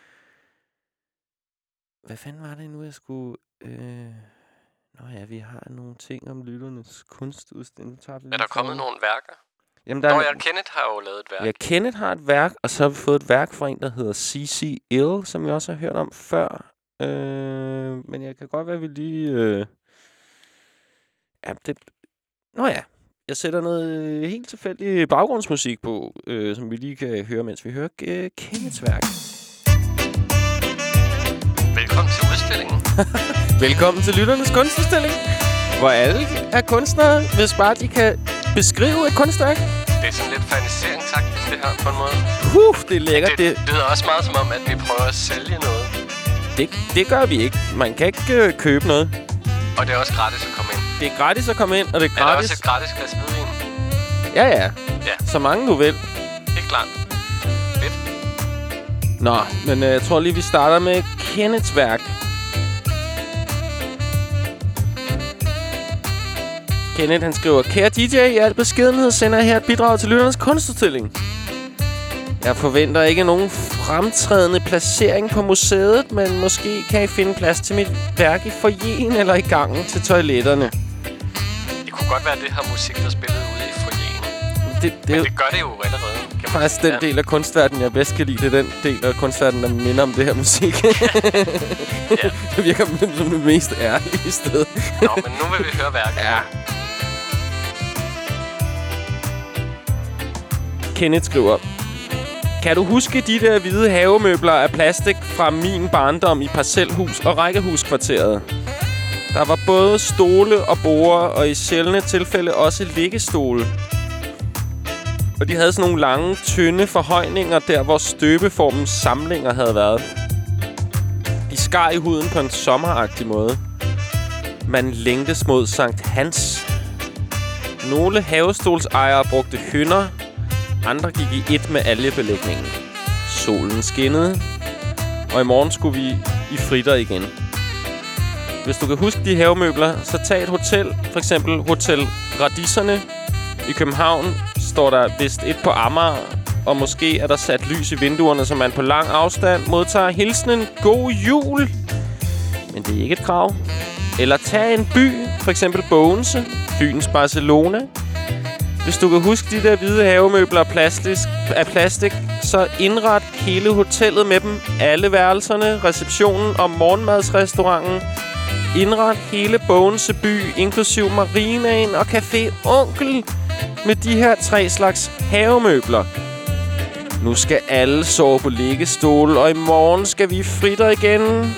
Hvad fanden var det nu, jeg skulle... Øh... Nå ja, vi har nogle ting om lytternes kunstudstilling. Er der kommet nogle værker? Jamen, der Nå er, ja, Kenneth har jo lavet et værk. ja, Kenneth har et værk, og så har vi fået et værk fra en, der hedder C C Ill, som jeg også har hørt om før. Øh, men jeg kan godt være, at vi lige... Øh... Ja, det... Nå ja, jeg sætter noget øh, helt tilfældig baggrundsmusik på, øh, som vi lige kan høre, mens vi hører øh, Kenneths værk. velkommen til udstillingen. Velkommen til Lytternes Kunstudstilling, hvor alle er kunstnere, hvis bare de kan beskrive et kunstværk. Det er sådan lidt faniseringsagtigt, det her, på en måde. Uh, det er lækkert. Det, det lyder også meget som om, at vi prøver at sælge noget. Det, det gør vi ikke. Man kan ikke øh, købe noget. Og det er også gratis at komme ind. Det er gratis at komme ind, og det er Er der gratis... også et gratis glas hvidvin? Ja, ja. Ja. Så mange du vil. Helt klart. Fedt. Nå, men øh, jeg tror lige, vi starter med Kenneths værk. Kenneth, han skriver: Kære D J, i al beskedenhed sender jeg her et bidrag til Lytternes Kunstudstilling. Jeg forventer ikke nogen fremtrædende placering på museet, men måske kan I finde plads til mit værk i foyeren eller i gangen til toiletterne. Det kunne godt være det her musik, der spillede ude i foyeren. Det, det, Men det det gør det jo allerede. Kan man faktisk den ja. del af kunstverdenen, jeg bedst kan lide. Det er den del af kunstverdenen, der minder om det her musik. Ja. Det virker som det mest ærlige sted. Nå, men nu vil vi høre værket. Ja. Kenneth skriver: Kan du huske de der hvide havemøbler af plastik fra min barndom i parcelhus og rækkehuskvarteret? Der var både stole og borde, og i sjældne tilfælde også liggestole. Og de havde sådan nogle lange, tynde forhøjninger der, hvor støbeformens samlinger havde været. De skar i huden på en sommeragtig måde. Man længtes mod Sankt Hans. Nogle havestolsejere brugte hynder. Andre gik i et med algebelægningen. Solen skinnede, og i morgen skulle vi i fritter igen. Hvis du kan huske de havemøbler, så tag et hotel. For eksempel Hotel Radisserne i København. Står der vist et på Amager, og måske er der sat lys i vinduerne, så man på lang afstand modtager hilsenen God Jul. Men det er ikke et krav. Eller tag en by, for eksempel Bogense, byens Barcelona. Hvis du kan huske de der hvide havemøbler af plastik, af plastik, så indret hele hotellet med dem. Alle værelserne, receptionen og morgenmadsrestauranten. Indret hele Bogense by, inklusiv marinaen og Café Onkel, med de her tre slags havemøbler. Nu skal alle sove på liggestol, og i morgen skal vi fritter igen.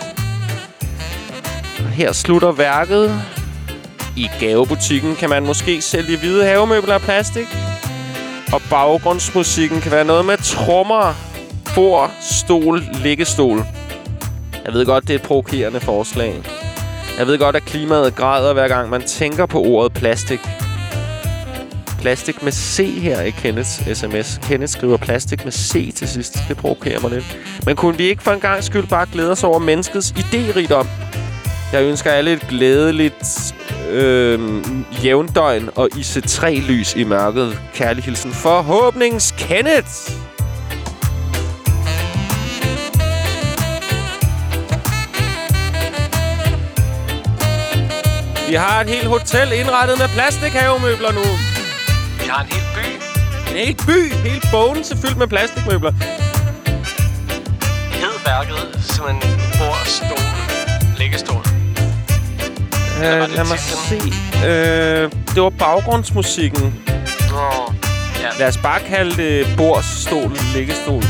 Her slutter værket. I gavebutikken kan man måske sælge hvide havemøbler af plastik. Og baggrundsmusikken kan være noget med trommer, bord, stol, liggestol. Jeg ved godt, det er et provokerende forslag. Jeg ved godt, at klimaet græder, hver gang man tænker på ordet plastik. Plastik med C her i Kenneths sms. Kenneth skriver plastik med C til sidst. Det provokerer mig lidt. Men kunne vi ikke for en gang skyld bare glæde os over menneskets idérigdom? Jeg ønsker alle et glædeligt øh, jævndøgn og I C tre lys i mørket. Kærlig hilsen. Forhåbnings Kenneth! Vi har et helt hotel indrettet med plastikhavemøbler nu. Vi har en hel by. En hel by. Helt Bogense fyldt med plastikmøbler. Hed værket simpelthen bord, stol, liggestol. Uh, lad mig se. Uh, det var baggrundsmusikken. Nå, ja. Lad os bare kalde det bord, stol, liggestol.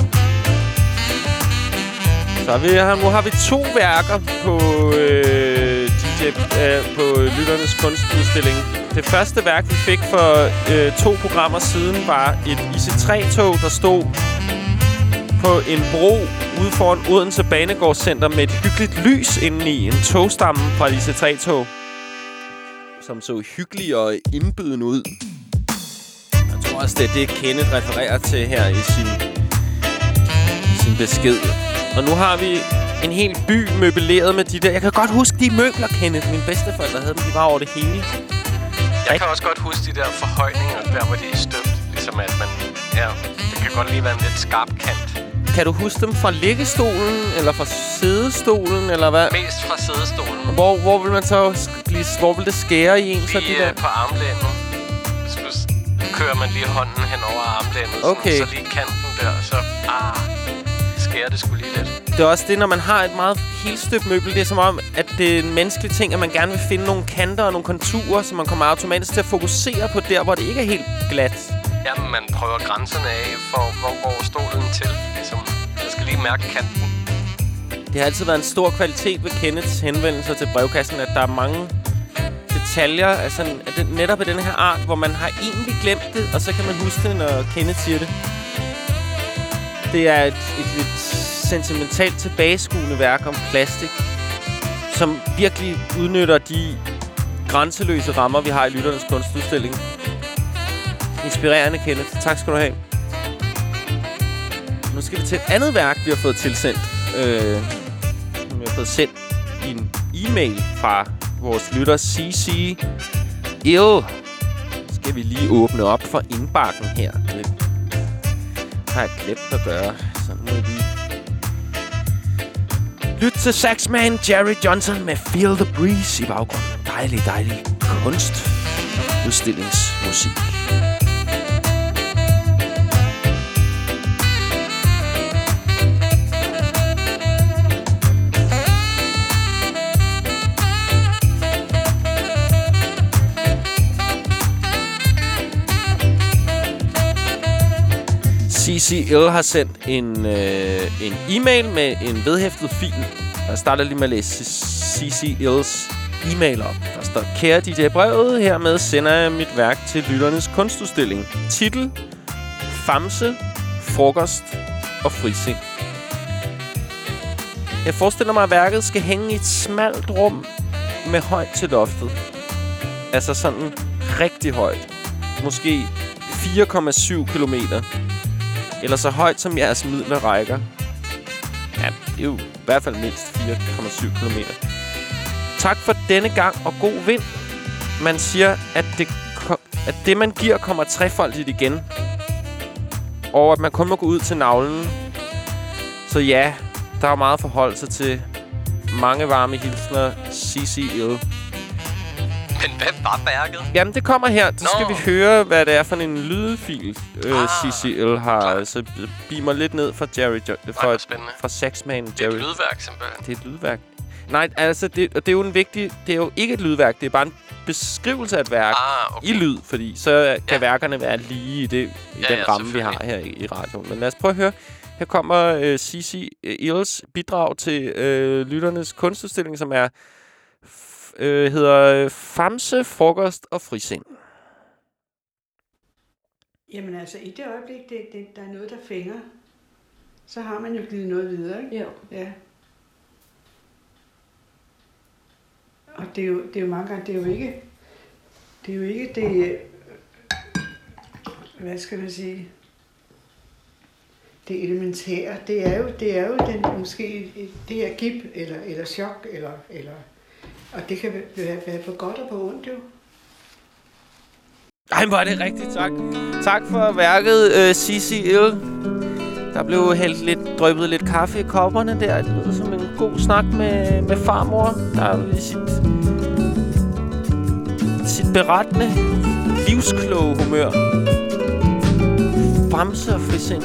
Så har vi, her, nu har vi to værker på øh, D J, øh, på Lytternes Kunstudstilling. Det første værk, vi fik for øh, to programmer siden, var et I C tre-tog, der stod på en bro ude foran Odense Banegårdscenter med et hyggeligt lys indeni. En togstamme fra et I C tre-tog, som så hyggelig og indbydende ud. Jeg tror også, det er det, Kenneth refererer til her i sin, i sin besked. Og nu har vi en hel by møbleret med de der... Jeg kan godt huske de møbler, Kenneth. Mine bedsteforældre havde dem. De var over det hele. Jeg kan også godt huske de der forhøjninger, der hvor de er støbt. Ligesom at man... Ja, det kan godt lige være en lidt skarp kant. Kan du huske dem fra liggestolen, eller fra sædestolen, eller hvad? Mest fra sædestolen. Hvor, hvor vil man så blive... Hvor vil det skære i en? Lige så de der? på armlænet. Så kører man lige hånden hen over armlænet. Okay. Sådan, så lige kanten der, så... Ah... skærer det sgu lige lidt. Det er også det, når man har et meget helstøbt møbel. Det er som om, at det er en menneskelig ting, at man gerne vil finde nogle kanter og nogle konturer, så man kommer automatisk til at fokusere på der, hvor det ikke er helt glat. Jamen, man prøver grænserne af, for hvor går stolen til. Ligesom, jeg skal lige mærke kanten. Det har altid været en stor kvalitet ved Kenneths henvendelser til brevkassen, at der er mange detaljer, altså netop i den her art, hvor man har egentlig glemt det, og så kan man huske det, når Kenneth siger det. Det er et, et lidt sentimentalt tilbageskuende værk om plastik, som virkelig udnytter de grænseløse rammer, vi har i Lytternes Kunstudstilling. Inspirerende, Kenneth. Tak skal du have. Nu skal vi til et andet værk, vi har fået tilsendt. Øh, vi har fået sendt i en e-mail fra vores lytter C C Ill. Skal vi lige åbne op for indbakken her. Det har jeg glemt at gøre. Så nu er vi... Lyt til saxman Jerry Johnson med Feel the Breeze i baggrunden. Dejlig, dejlig kunstudstillingsmusik. C C Ill har sendt en, øh, en e-mail med en vedhæftet fil. Jeg starter lige med at læse C C Ills e-mail op. Der står: Kære D J-brevet, hermed sender jeg mit værk til Lytternes Kunstudstilling. Titel: Famse, frokost og frisind. Jeg forestiller mig, at værket skal hænge i et smalt rum med højt til loftet. Altså sådan rigtig højt. Måske fire komma syv kilometer. Eller så højt, som jeres midler rækker. Ja, det er jo i hvert fald mindst fire komma syv kilometer. Tak for denne gang og god vind. Man siger, at det, at det man giver, kommer trefoldigt igen. Og at man kun må gå ud til navlen. Så ja, der er meget forhold sig til. Mange varme hilsner, C C Ill. Men hvad var værket? Jamen, det kommer her. Så skal Nå. vi høre, hvad det er for en lydfil, øh, Ah, C C Ill har. klar. Altså, beamer lidt ned fra Jerry jo- Ej, fra, hvor spændende. fra saxman Det er Jerry. et lydværk, simpelthen. Det er et lydværk. Nej, altså, det, og det er jo en vigtig... Det er jo ikke et lydværk. Det er bare en beskrivelse af et værk Ah, okay. i lyd, fordi så kan Ja. værkerne være lige i, det, i Ja, den ja, ramme, vi har her i, i radioen. Men lad os prøve at høre. Her kommer øh, C C Ills bidrag til øh, Lytternes Kunstudstilling, som er... Øh, hedder Famse, frokost og frisind. Jamen altså, i det øjeblik, det, det, der er noget, der fænger, så har man jo givet noget videre, ikke? Jo. Ja. Og det er jo, det er jo mange gange, det er jo ikke, det er jo ikke det, hvad skal man sige, det elementære. Det er jo, det er jo den, måske, det er gib, eller, eller chok, eller, eller, og det kan være, være på godt og på ondt, jo. Ej, hvor er det rigtigt, tak. Tak for værket, uh, C C Ill. Der blev hældt lidt, dryppet lidt kaffe i kopperne der. Det lyder som en god snak med, med farmor, der er i sit, sit berettende, livskloge humør. Famse og frisind.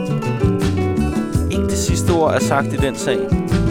Ikke det sidste ord er sagt i den sag.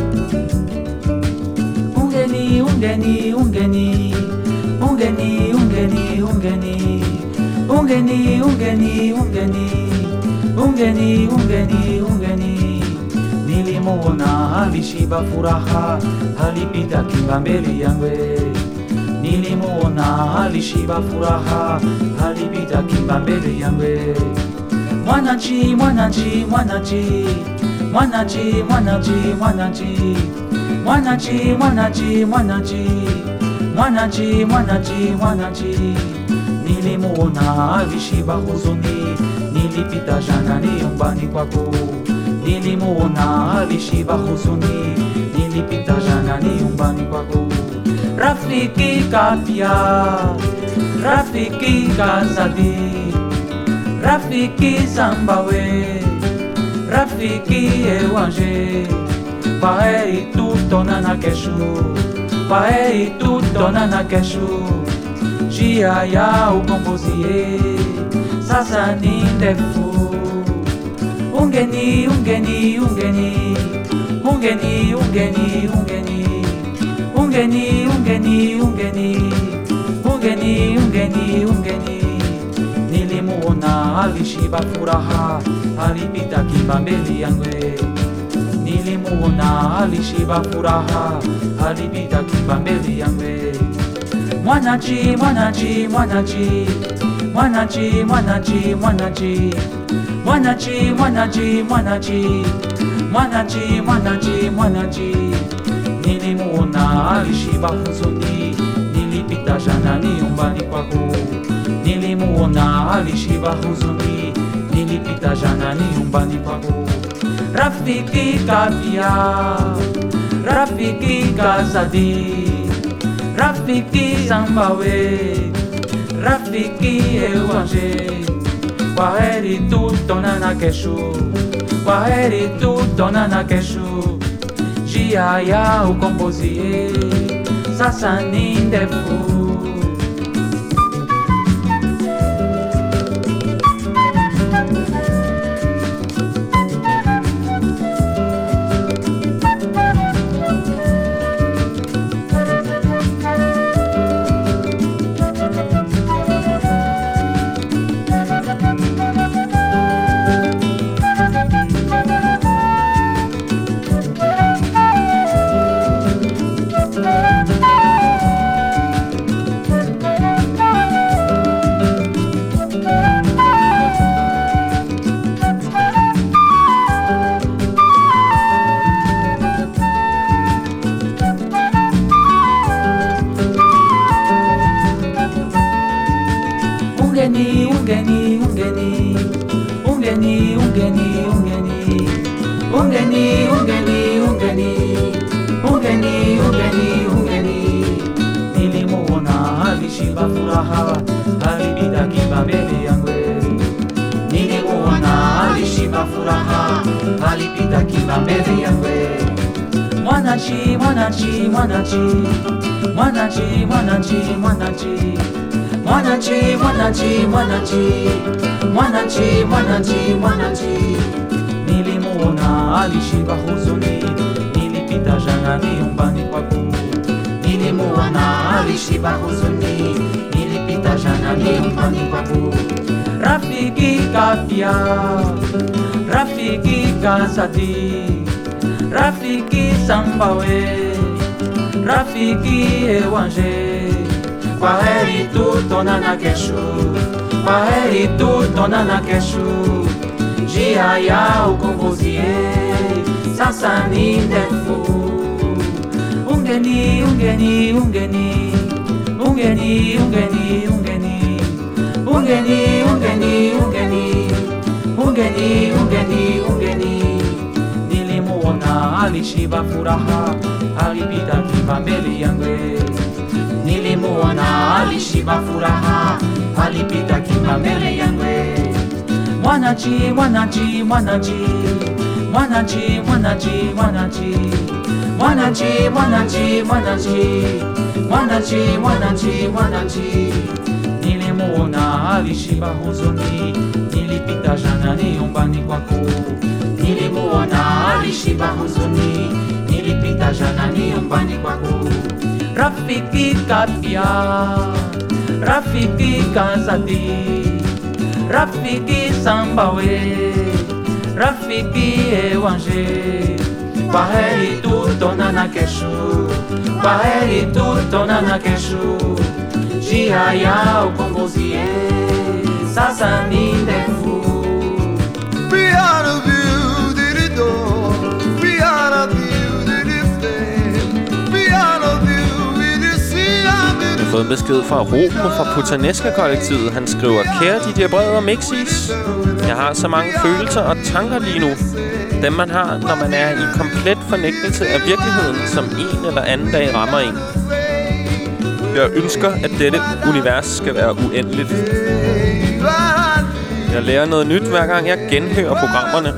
Ungeni, ungeni, ungeni. Ungeni, ungeni, ungeni. Ungeni, ungeni, ungeni. Ungeni, ungeni, ungeni. Nilimuona alishiba furaha, alipita kimbambele yangwe. Nilimuona alishiba furaha, alipita kimbambele yangwe. Mwanachi, mwanachi, mwanachi. Mwanachi, mwanachi, mwanachi. Mwanachi, mwanachi, mwanachi. Mwanachi, mwanachi, mwanachi. Nilimuona alishiba huzuni, nilipita jana nyumbani kwako. Nilimuona alishiba huzuni, nilipita jana nyumbani kwako. Rafiki kapia, rafiki kazadi, rafiki zambawe, rafiki ewanje. Paei tutto nanakeshu, paei tutto nanakeshu. Jia ya o composier, sasani defu. Ungeni, ungeni, ungeni. Ungeni, ungeni, ungeni. Ungeni, ungeni, ungeni. Ungeni, ungeni, ungeni. Nilimuona alishiba furaha, alipita kimbambele yangwe. Nilimuona Nilimuona alishiba furaha, alipita kipambele yangu. Mwanachi, mwanachi, mwanachi, mwanachi, mwanachi, mwanachi, mwanachi, mwanachi, mwanachi, mwanachi, mwanachi, mwanachi. Nilimuona alishiba huzuni, nilipita jana nyumbani kwako. Nilimuona alishiba huzuni, nilipita jana nyumbani kwako. Rafiki kapia, rafiki kazadi, rafiki zambawe, rafiki ewanje. Kwaheri tutonana kesho, kwaheri tutonana kesho. Njia ya ukombozi sasa ni ndefu. Mwanachi, mwanachi, mwanachi, mwanachi, mwanachi, mwanachi, mwanachi, mwanachi, mwanachi, mwanachi. Nilimuona alishiba huzuni, nilipita jana nyumbani kwako. Nilimuona alishiba huzuni, nilipita jana nyumbani kwako. Rafiki kapia, rafiki kazadi, rafiki sambawe, rafiki ewanje. Kwaheri tutonana kesho, kwaheri tutonana kesho. Njia ya ukombozi sasa ni ndefu. Ungeni, ungeni, ungeni, ungeni, ungeni, ungeni, ungeni, ungeni, ungeni, ungeni, ungeni, ungeni. Nilimuona alishiba furaha, alipita kipambele yangu. Nilimuona alishiba furaha, alipita kipambele yangu. Mwanachi, mwanachi, mwanachi, mwanachi, mwanachi, mwanachi, mwanachi, mwanachi, mwanachi, mwanachi, mwanachi, mwanachi. Nilimuona alishiba huzuni, nilipita jana nyumbani kwako. Nilimuona alishiba huzuni, nilipita jana nyumbani kwako. Rafiki kapia, rafiki kazadi, rafiki sambawe, rafiki ewanje. Kwaheri tutonana kesho, kwaheri tutonana kesho. Njia ya ukombozi sasa ni ndefu. Beyond a view did it do, beyond a view did it stay, beyond a view did it see. Jeg har fået en besked fra Ruben fra Puttanesca-kollektivet. Han skriver: Kære D J Brede og Mixis, jeg har så mange følelser og tanker lige nu. Dem man har, når man er i komplet fornægtelse af virkeligheden, som en eller anden dag rammer en. Jeg ønsker, at dette univers skal være uendeligt. Jeg lærer noget nyt, hver gang jeg genhører programmerne.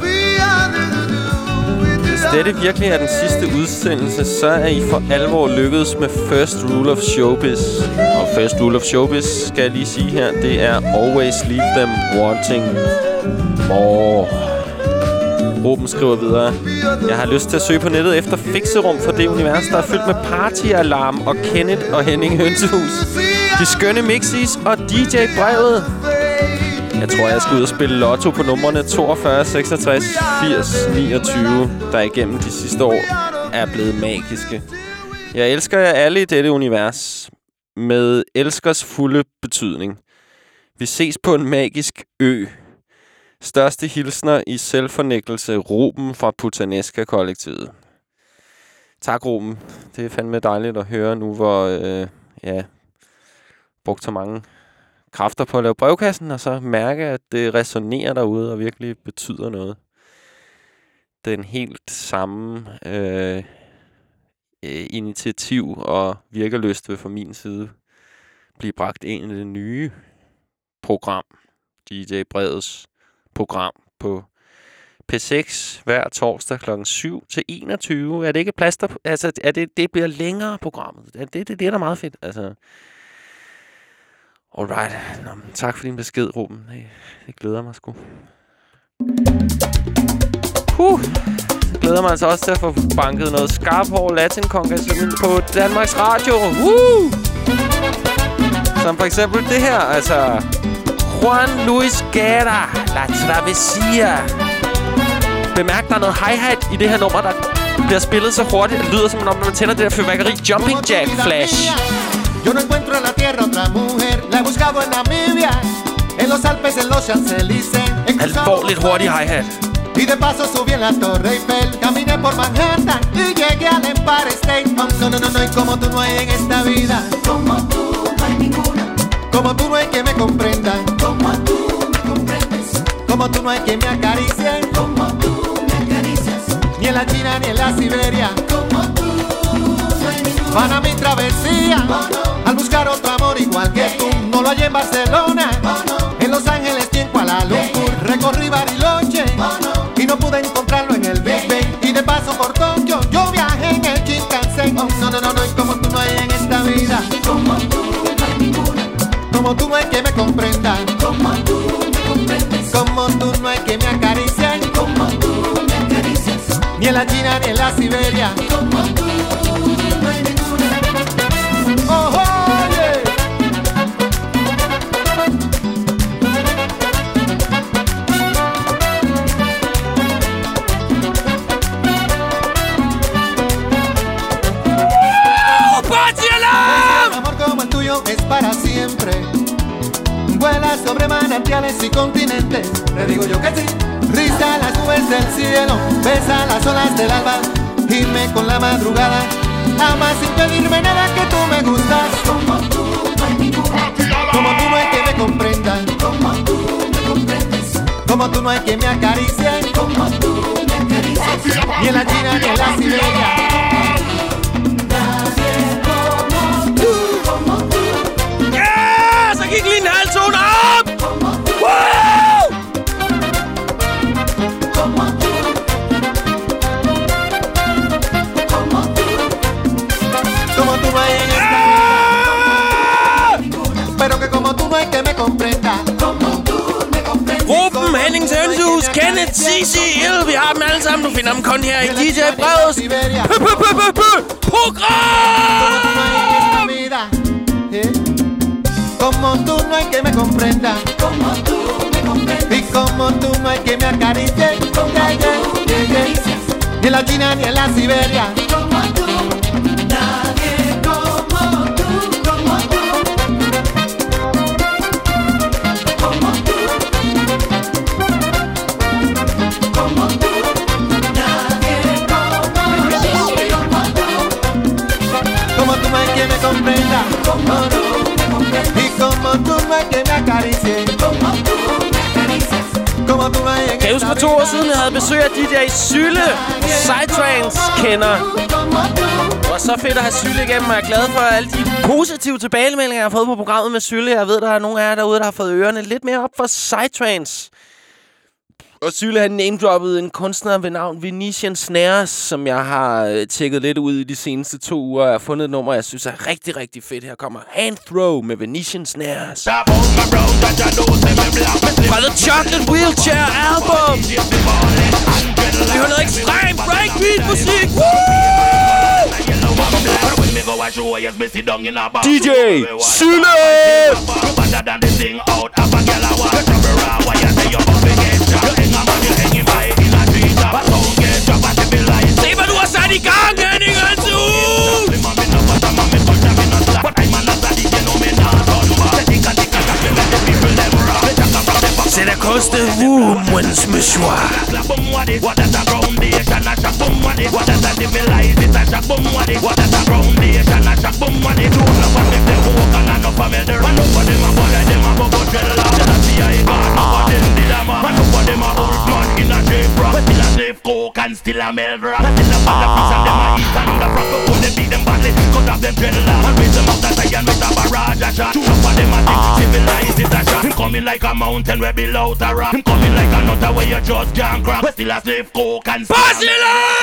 Hvis dette virkelig er den sidste udsendelse, så er I for alvor lykkedes med First Rule of Showbiz. Og First Rule of Showbiz, skal jeg lige sige her, det er always leave them wanting more. Ruben skriver videre: Jeg har lyst til at søge på nettet efter fikserum for det univers, der er fyldt med partyalarm og Kenneth og Henning Hønsehus. De skønne Mixis og D J Brevet. Jeg tror, jeg skal ud og spille lotto på numrene toogfyrre, seksogtres, firs, niogtyve, der igennem de sidste år er blevet magiske. Jeg elsker jer alle i dette univers med elskers fulde betydning. Vi ses på en magisk ø. Største hilsner i selvfornægtelse, Ruben fra Puttanesca-kollektivet. Tak, Ruben. Det er fandme dejligt at høre nu, hvor øh, ja, brugt så mange kræfter på at lave brevkassen, og så mærke, at det resonerer derude og virkelig betyder noget. Den helt samme øh, initiativ og virkerlyst vil fra min side blive bragt ind i det nye program, D J Breds program på P seks hver torsdag klokken syv til enogtyve. Er det ikke plaster? Altså, er det, det bliver længere programmet. Det, det, det er da meget fedt. Altså, alright. Nå, tak for din besked, Ruben. Det, det glæder mig sgu. Huh. Jeg glæder mig altså også til at få banket noget skarphår latin-conga på Danmarks Radio. Uh. Som for eksempel det her, altså Juan Luis Guerra, La Travesía. Bemærk, der er noget hi-hat i det her nummer, der bliver spillet så hurtigt. Det lyder som om, når man tænder det der fyrværkeri. Jumping Jack Flash. Yo no encuentro en la tierra otra mujer. La he buscado en Namibia, en los Alpes, en los Champs-Élysées. Alvorligt hurtig hi-hat. Y de paso subí en la Torre Eiffel, caminé por Manhattan y llegué al Empire State. No, no, no, no, y como tú no hay en esta vida. Como tú no hay ninguna. Como tú no hay que me comprenda. Como tú me comprendes. Como tú no hay que me acaricie. Como tú me acaricias. Ni en la China ni en la Siberia. Como tú no hay ninguna. Van a mi travesía, oh, no. Al buscar otro amor igual que tú. No lo hallé en Barcelona, oh, no. En Los Ángeles y en Kuala Lumpur. Recorrí Bariloche, oh, no. Y no pude encontrarlo en el Big Bang. Y de paso por Tokio yo viajé en el Shinkansen. Oh, no, no, no, no, y como tú no hay en esta vida. Como tú no hay ninguna. Como tú no hay que me comprenda. Como tú me comprendes. Como tú no hay que me acaricie. Como tú me acaricias. Ni en la China ni en la Siberia. Como tú no hay ninguna. Oh, oh, yeah. Es para siempre. Vuela sobre manantiales y continentes. Le digo yo que sí. Risa las nubes del cielo. Besa las olas del alba. Irme con la madrugada. Ama sin pedirme nada, que tú me gustas. Como tú no hay ninguna. Como tú no hay que me comprendan. Como tú me comprendes. Como tú no hay que me acaricie. Como tú me acaricias. Ni en la China ni en la Siberia. Så gik lige en halv tone op! Wow! Como tú no hay en esta vida. Pero que como tú no hay que me comprenda. Como tú me comprendes. Ruben, Henning Tønshus, Kenneth, Cici, Il. Vi har dem alle sammen. Du finder dem kun her i D J Breds program! Como tú no hay que me comprenda. Como tú me comprendes. Y como tú no hay que me acaricie. Como yeah, yeah, tú me acaricias. Ni en la China ni en la Siberia. Como tú. Nadie como tú. Como tú. Como tú. Como tú. Nadie como tú. Como tú. Como tú no hay que me comprenda. Como tú. Como tú no hay que me acaricie. Como tú me acaricias. Como tú no hay en esta vida. Kan jeg huske for to år siden, jeg havde besøg af D J Sylle, Psytrance-kender. Det var så fedt at have Sylle igennem, og jeg er glad for alle de positive tilbagemeldinger, jeg har fået på programmet med Sylle. Jeg ved, der er nogle af jer derude, der har fået ørerne lidt mere op for Psytrance. Og Sylle har name-droppet en kunstner ved navn Venetian Snares, som jeg har øh, tjekket lidt ud i de seneste to uger. Jeg har fundet et nummer, jeg synes er rigtig, rigtig fedt. Her kommer Hand Throw med Venetian Snares. Fra The Chocolate Wheelchair Album. Vi har noget ekstrem breakbeat-musik. D J Sylle! Slap boom what it, what that a foundation a shock boom what it, what that a civilize it a shock boom what it, what that a foundation a shock boom what it. Don't know what if they walk and enough of me there, and enough of them a bother them a bubble drill. Just a see I got enough of them did a man, and enough of them a old man in a shape rock, but still a slave coke and still a melt rock. Still a bad piece and them a eat and the frog, but when they beat them badly, cut off them dread and raise them up that iron with a barrage a shot. Two enough of them a think civilized it a shot. Him coming like a mountain where below the rock. Him coming like a nutter where you just can't grab. But still a slave coke and still a melt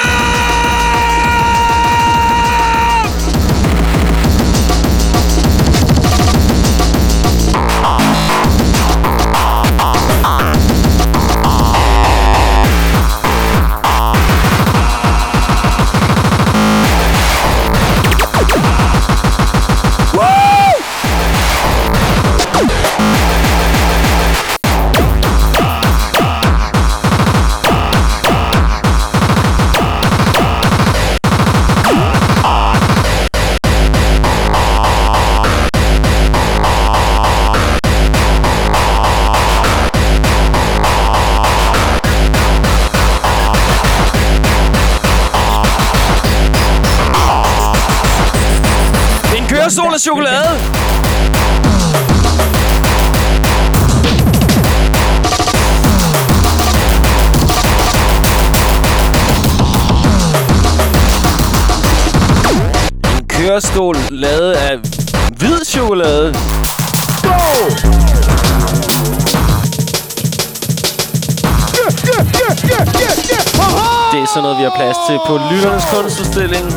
Sol og chokolade. En kørestol lavet af hvid chokolade. Go! Det er sådan noget, vi har plads til på Lytternes Kunstudstilling.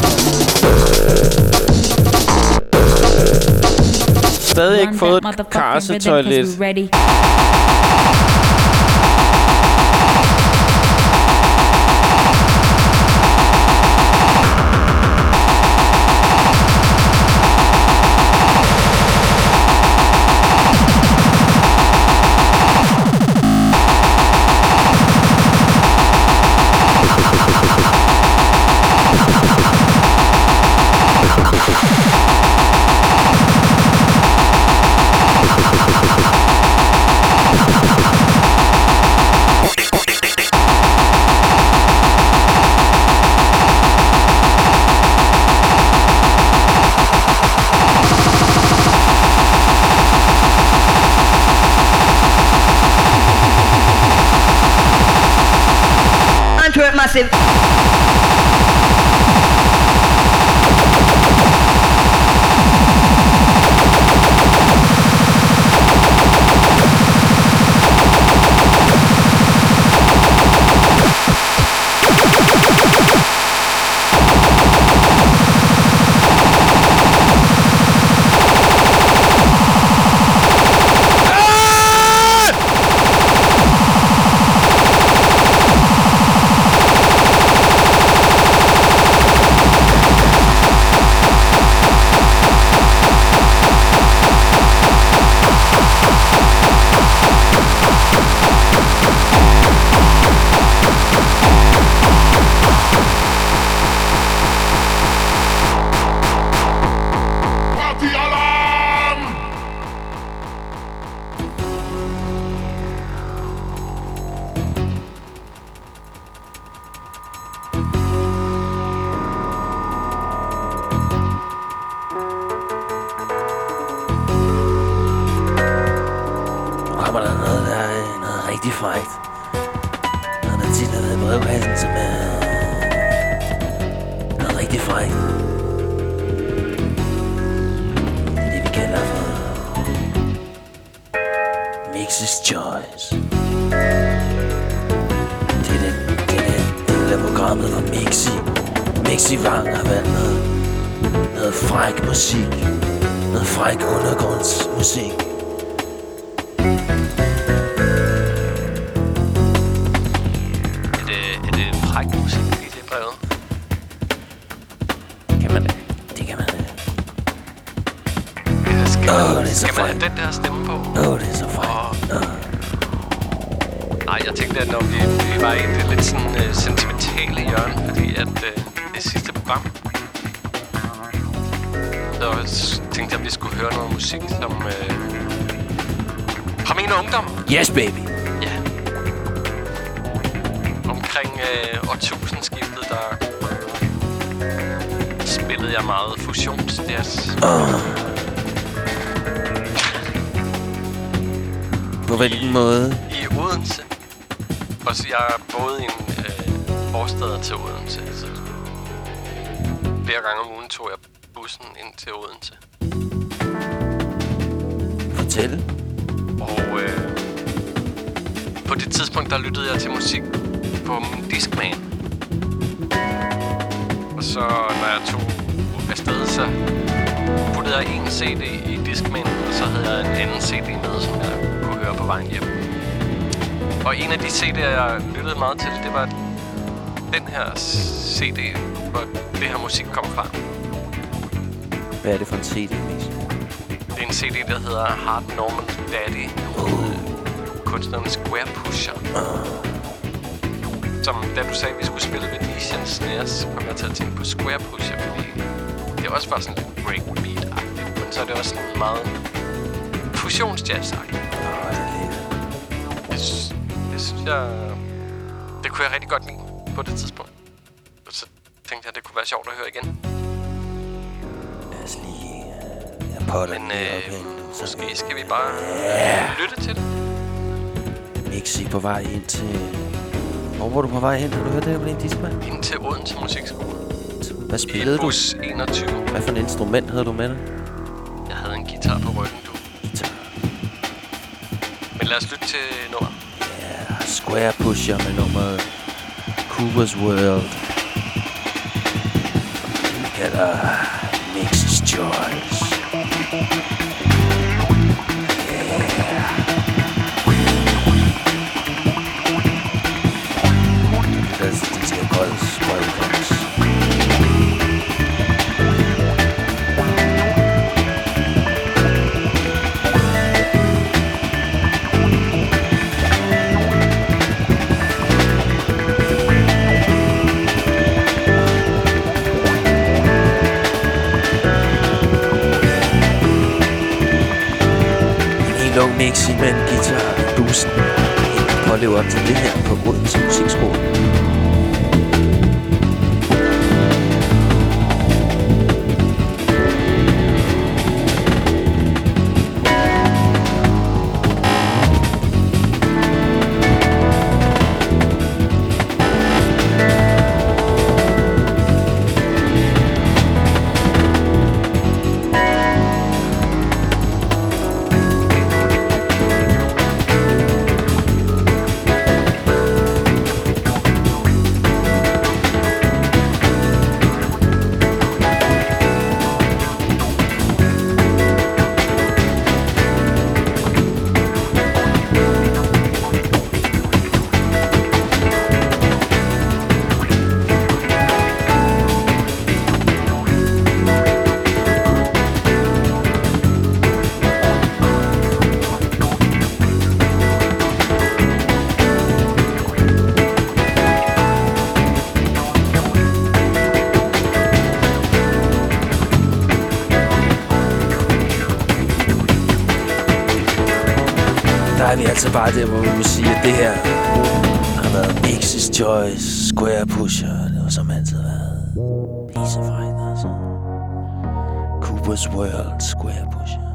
Stadig ikke fået et karsetoilet. Massive. Yes, baby. Ja. omkring øh, årtusindskiftet, der spillede jeg meget fusionsjazz. Oh. På hvilken måde? I Odense. Og så jeg boede i en øh, forstad til Odense. Så flere gange om ugen tog jeg bussen ind til Odense. Fortæl. Og øh, på det tidspunkt, der lyttede jeg til musik på min Discman. Og så, når jeg tog afsted, så puttede jeg en C D i Discman, og så havde jeg en anden C D med, som jeg kunne høre på vejen hjem. Og en af de C D'er, jeg lyttede meget til, det var den her C D, hvor det her musik kom fra. Hvad er det for en C D, Mix? Det er en C D, der hedder Hard Normal Daddy. Uh. Kunstneren Square Pusher. Uh. Som da du sagde, at vi skulle spille Venetian Snares, så kom jeg til at tænke på Square Pusher, fordi det også var sådan lidt breakbeat-agtigt. Men så er det også sådan meget fusionsjazz-agtigt. Uh, det, det synes jeg... Det kunne jeg rigtig godt lide på det tidspunkt. Og så tænkte jeg, at det kunne være sjovt at høre igen. Lad os lige... Jeg potter Men øh, måske skal vi bare yeah. lytte til det. Mixi på vej ind til... Hvor var du på vej hen? Har du hørt det her på din Discman? Ind til Odense Musikskole. Hvad spillede du? I bus enogtyve. Hvad for et instrument havde du med dig? Jeg havde en guitar på ryggen, du. Guitar. Men lad os lytte til nummeret. Ja, yeah, Square Pusher med nummeret Cooper's World. Vi kalder Mix's Choice. That's D J Golds Boyfriends. Lung Mixi med en guitar i bussen. Prøv at leve op til det her på Odense Musikskole. er vi altså bare der, hvor vi må sige, at det her har været Mix's Choice, Square Pusher. Det var som altid været pisefrejt, altså. Cooper's World, Square Pusher.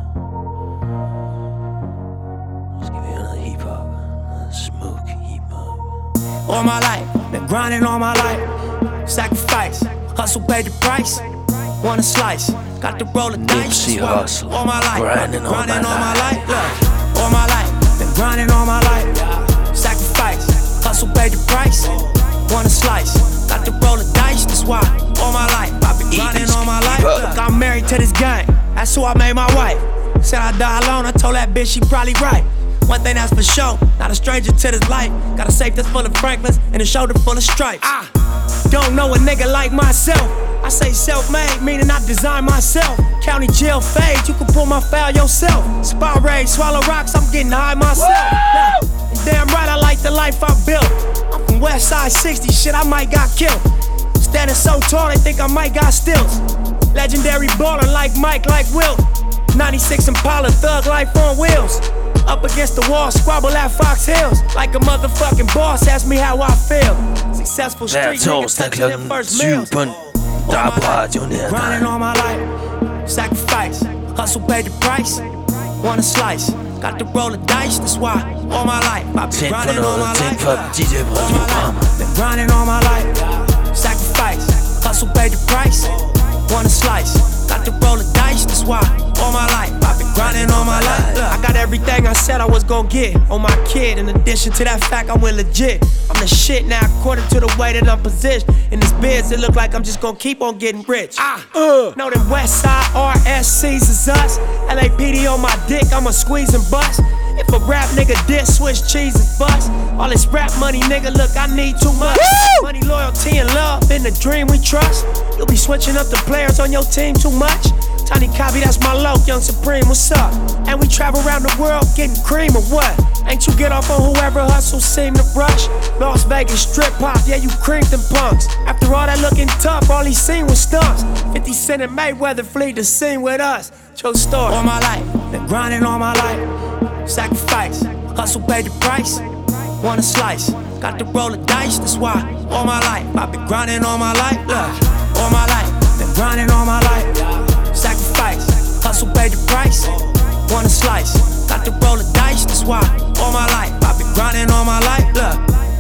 Nu skal vi have noget hip-hop, noget smuk hip-hop. All my life, been grinding all my life. Sacrifice, hustle paid the price. Want a slice, got to roll the dice. Hustle, all my life, grinding all, grinding my, all life. my life. Look, all my life, been grinding all my life. Sacrifice, hustle paid the price. Want a slice, got to roll the dice. That's why all my life I've been grinding all my life. Look, I'm married to this game. That's who I made my wife. Said I die alone. I told that bitch she probably right. One thing that's for sure, not a stranger to this life. Got a safe that's full of Franklins and a shoulder full of stripes. I don't know a nigga like myself. I say self-made, meaning I design myself. County jail fade, you can pull my foul yourself. Spy raid, swallow rocks, I'm getting high myself. Yeah. Damn right, I like the life I built. I'm from West Side sixty, shit, I might got killed. Standing so tall, they think I might got stills. Legendary baller like Mike, like Wilt. ninety-six Impala, thug life on wheels. Up against the wall, squabble at Fox Hills. Like a motherfucking boss, ask me how I feel. Successful street niggas touching their first meals. Grinding all my life, sacrifice, hustle pay the price. Want a slice, got to roll the dice, that's why all my life I've been grinding all my life. All my life, been grinding all my life, sacrifice, hustle pay the price. Want a slice, got to roll the dice, that's why all my life I've been grinding all my life. Look, I got everything I said I was gonna get on my kid. In addition to that fact, I went legit. I'm the shit now according to the way that I'm positioned. In this biz, it look like I'm just gonna keep on getting rich. Ah, uh, know them West Side R S Cs is us. L A P D on my dick, I'ma squeeze and bust. If a rap nigga diss, Swiss cheese is bust. All this rap money, nigga, look, I need too much. Woo! Money, loyalty, and love in the dream we trust. You'll be switching up the players on your team too much. Tiny copy, that's my low, Young Supreme, what's up? And we travel around the world getting cream or what? Ain't you get off on whoever hustle seem to rush? Las Vegas strip pop, yeah, you creamed them punks. After all that looking tough, all he seen was stumps. fifty Cent and Mayweather flee the scene with us. True story. All my life, been grinding all my life. Sacrifice, hustle pay the price. Want a slice, got to roll the dice, that's why all my life I've been grinding all my life. Look, all my life, been grinding all my life. Sacrifice, hustle pay the price. Want a slice, got to roll the dice, that's why all my life I've been grinding all my life. Look.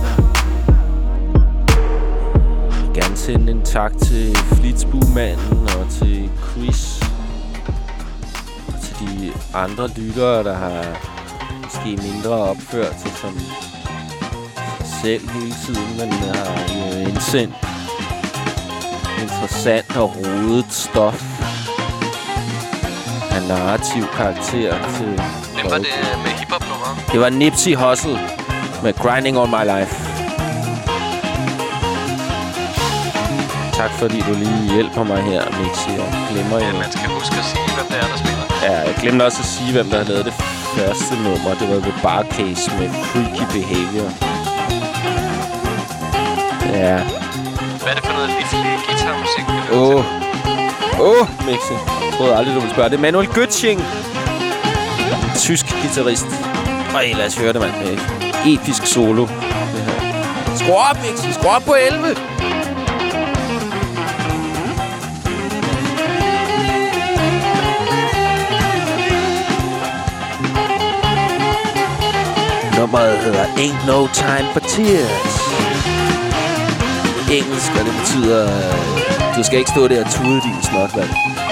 Gerne sende en tak til Flitsbue-manden og til Chris. Og til de andre lyttere, der har måske mindre opført sig som sig selv hele tiden, men har jo indsendt interessant og rodet stof af narrativ karakter til... Hvem var det med hiphop-nummer? Det var Nipsey Hussle med Grinding All My Life. Tak fordi du lige hjælper mig her, Mixi. Jeg glemmer Ja, jo... man skal huske at sige, hvem det er, der spiller. Ja, jeg glemte også at sige, hvem der havde lavet det første nummer. Det var The Barcase med Freaky Behavior. Ja. Hvad er det for noget livlig guitarmusik? Åh. Åh, Mixi. Jeg troede aldrig, du ville spørge. Det er Manuel Götzing. Tysk guitarist. Ej, lad os høre det, mand. Med episk solo. Det her. Skru op, Mixi. Skru op på elleve. Nummeret hedder Ain't No Time for Tears. Engelsk, og det betyder, uh, du skal ikke stå der og tude din snotvalg.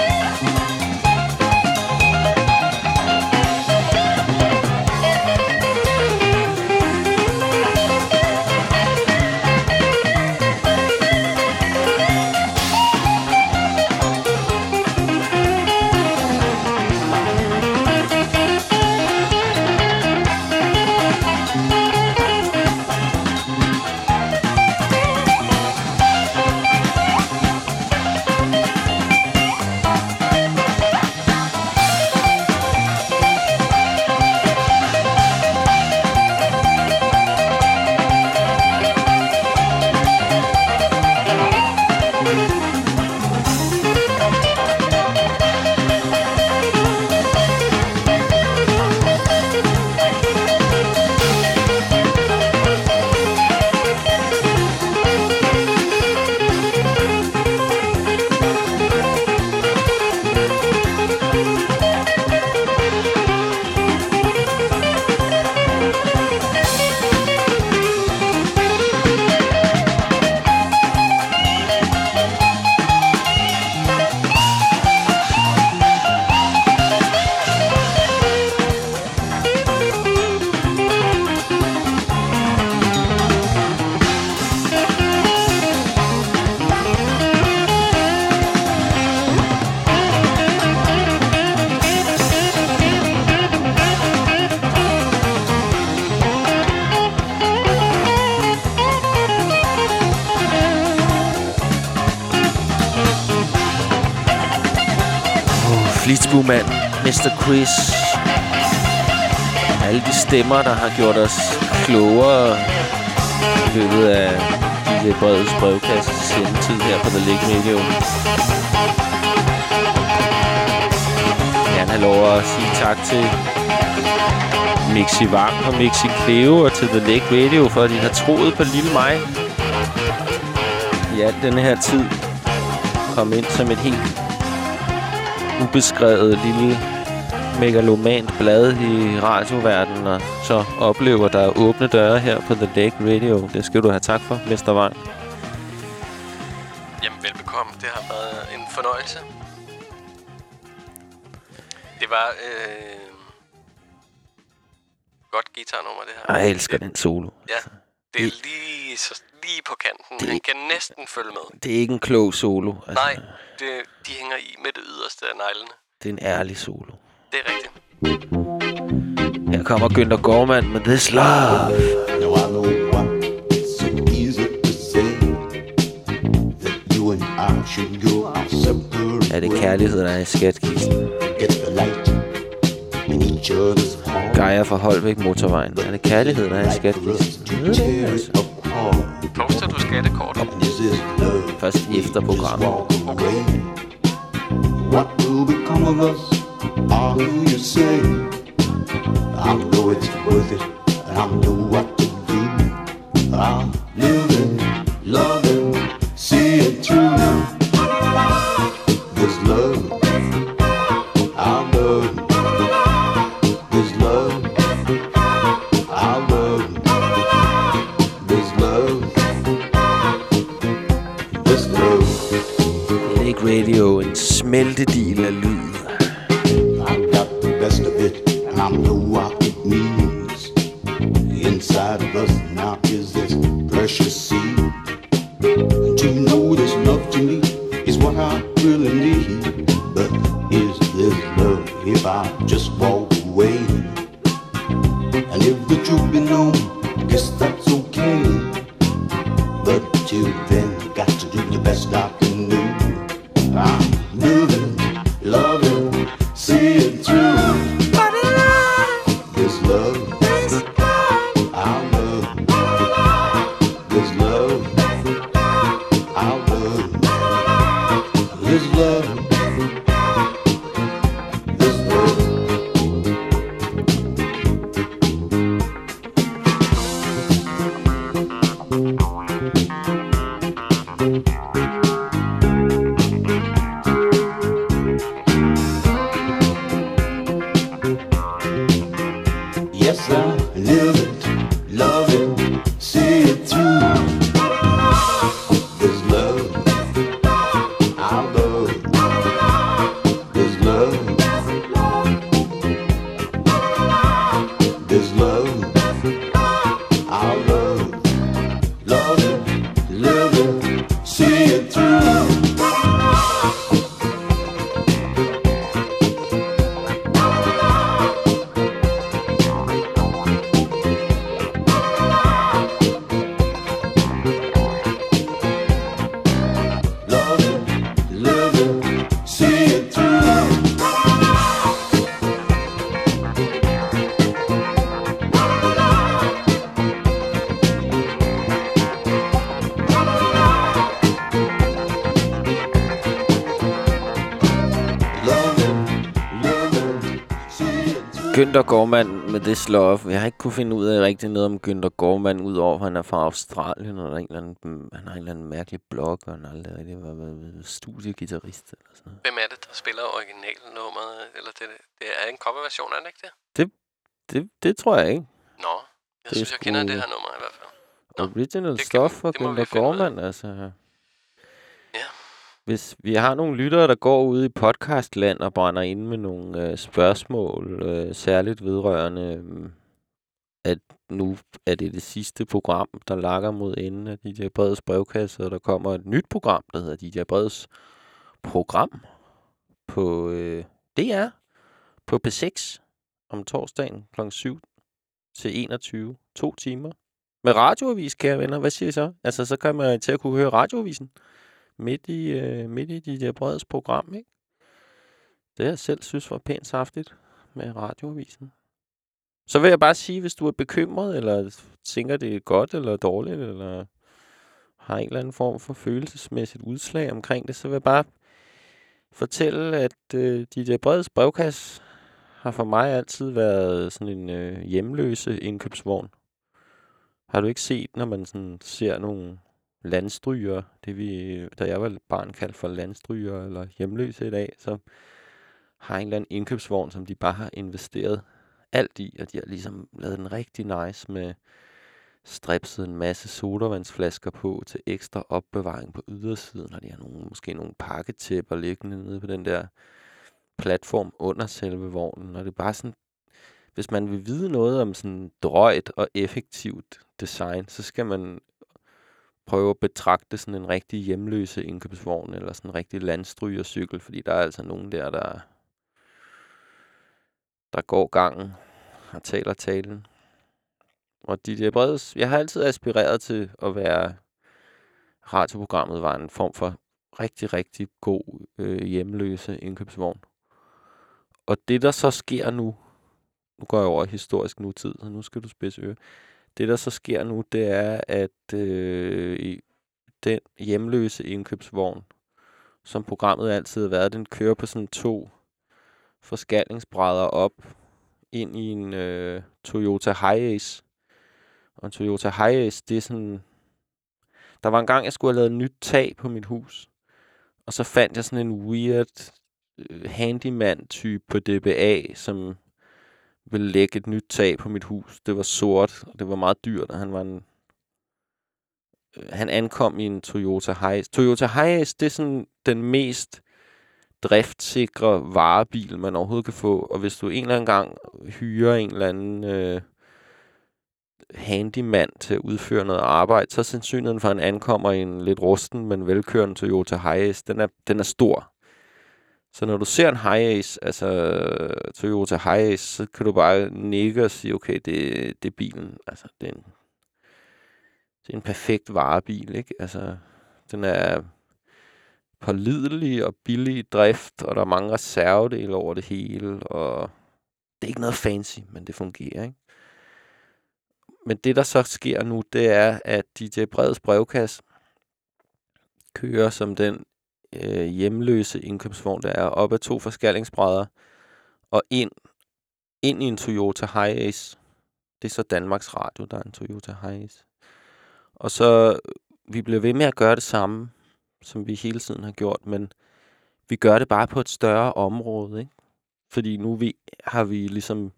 Flitsbue-mand, mister Chris. Alle de stemmer, der har gjort os klogere i løbet af D J Breds brevkasse sendetid her på The Lake Radio. Jeg vil gerne have lov at sige tak til Mixi Vang og Mixi Cleo og til The Lake Radio, for at de har troet på lille mig. I al denne her tid kom ind som et helt ubeskrevet lille megalomant blad i radioverdenen, og så oplever der åbne døre her på The Lake Radio. Det skal du have tak for, mester Vang. Jamen, velbekomme. Det har været en fornøjelse. Det var øh... godt guitarnummer, det her. Ej, jeg elsker det, den solo. Ja, det er det, lige, så, lige på kanten. Han kan næsten følge med. Det er ikke en klog solo. Altså. Nej, det, de hænger i med det yderste af neglene. Det er en ærlig solo. Det er rigtigt. Her kommer Günther Gormann med This Love. Now I know why it's so easy to say that you and I should go our separate. Er det kærlighed, der er i skatkisten? Get the light in each other's heart. Gejer fra Holbæk Motorvejen. Er det kærlighed, der er i skatkisten? Poster du skattekort? Først efter programmet. Okay. What will become of us? All who you say, I know it's worth it, and I know what to do. I'll live it, love it, see it through. This love, I'll love. This love, I'll love. This love, this love. Lake Radio, en smeltedil af lyd. Best of it, and I know what it means. Inside of us now is this precious seed. To know this love to me is what I really need. But is this love if I just walk away? And if the truth be known, guess that's okay. But till then, got to do the best I can do. I'm living, loving, see it through. This love, our love. This love, our love. This love, this love. Yes, I live it, love it, see it through. This love, our love. This love, this love, our love. Love it, live it, see it through. Günther Gormann med This Love. Jeg har ikke kunne finde ud af rigtig noget om Günther Gormann, udover at han er fra Australien, og der er en eller anden, han har en eller anden mærkelig blog, og han har aldrig rigtig været studiegitarrist eller sådan noget. Hvem er det, der spiller originalnummeret? Eller det, det er en coverversion, er det ikke det? Det, det, det tror jeg ikke. Nå, jeg det synes, jeg kender det her nummer i hvert fald. Nå, original stuff for Günther Gormann, altså. Ja. Hvis vi har nogle lyttere, der går ude i podcastland og brænder ind med nogle øh, spørgsmål, øh, særligt vedrørende, øh, at nu er det det sidste program, der lakker mod enden af D J Breds brevkasse, og der kommer et nyt program, der hedder D J Breds program på øh, D R på P seks om torsdagen klokken syv til enogtyve. To timer. Med radioavis, kære venner. Hvad siger I så? Altså, så kan man til at kunne høre radioavisen midt i, øh, midt i de der Breds program, ikke? Det jeg selv synes var pænt saftigt med radioavisen. Så vil jeg bare sige, hvis du er bekymret, eller tænker, det er godt eller dårligt, eller har en eller anden form for følelsesmæssigt udslag omkring det, så vil jeg bare fortælle, at øh, de der Breds brevkasse har for mig altid været sådan en øh, hjemløse indkøbsvogn. Har du ikke set, når man sådan ser nogle landstryger, det vi, da jeg var barn kaldte for landstryger eller hjemløse i dag, så har en eller anden indkøbsvogn, som de bare har investeret alt i, og de har ligesom lavet den rigtig nice med stripset en masse sodavandsflasker på til ekstra opbevaring på ydersiden, og de har nogle, måske nogle pakketæpper liggende nede på den der platform under selve vognen, og det er bare sådan, hvis man vil vide noget om sådan drøjt og effektivt design, så skal man prøve at betragte sådan en rigtig hjemløse indkøbsvogn, eller sådan en rigtig landstrygercykel, fordi der er altså nogen der, der, der går gangen og taler talen. Og D J Breds, jeg har altid aspireret til at være, radioprogrammet var en form for rigtig, rigtig god øh, hjemløse indkøbsvogn. Og det, der så sker nu, nu går jeg over i historisk nutid, så nu skal du spidse øre. Det, der så sker nu, det er, at øh, den hjemløse indkøbsvogn, som programmet altid har været, den kører på sådan to forskalningsbrædder op ind i en øh, Toyota Hiace. Og en Toyota Hiace, det er sådan... Der var en gang, jeg skulle have lavet et nyt tag på mit hus. Og så fandt jeg sådan en weird øh, handyman-type på D B A, som ville lægge et nyt tag på mit hus. Det var sort, og det var meget dyrt, og han var en... Øh, han ankom i en Toyota Hiace. Toyota Hiace, det er sådan den mest driftsikre varebil, man overhovedet kan få. Og hvis du en eller anden gang hyrer en eller anden... Øh, handyman til at udføre noget arbejde, så er sandsynligheden for, at han ankommer i en lidt rusten, men velkørende Toyota Hiace, den er, den er stor. Så når du ser en Hiace, altså Toyota Hiace, så kan du bare nikke og sige, okay, det, det er bilen. Altså, det er, en, det er en perfekt varebil, ikke? Altså, den er pålidelig og billig i drift, og der er mange reservedele over det hele, og det er ikke noget fancy, men det fungerer, ikke? Men det, der så sker nu, det er, at D J Breds brevkasse kører som den øh, hjemløse indkøbsvogn, der er op ad to forskalningsbrædder og ind, ind i en Toyota Hiace. Det er så Danmarks Radio, der er en Toyota Hiace. Og så, vi bliver ved med at gøre det samme, som vi hele tiden har gjort, men vi gør det bare på et større område, ikke? Fordi nu vi, har vi ligesom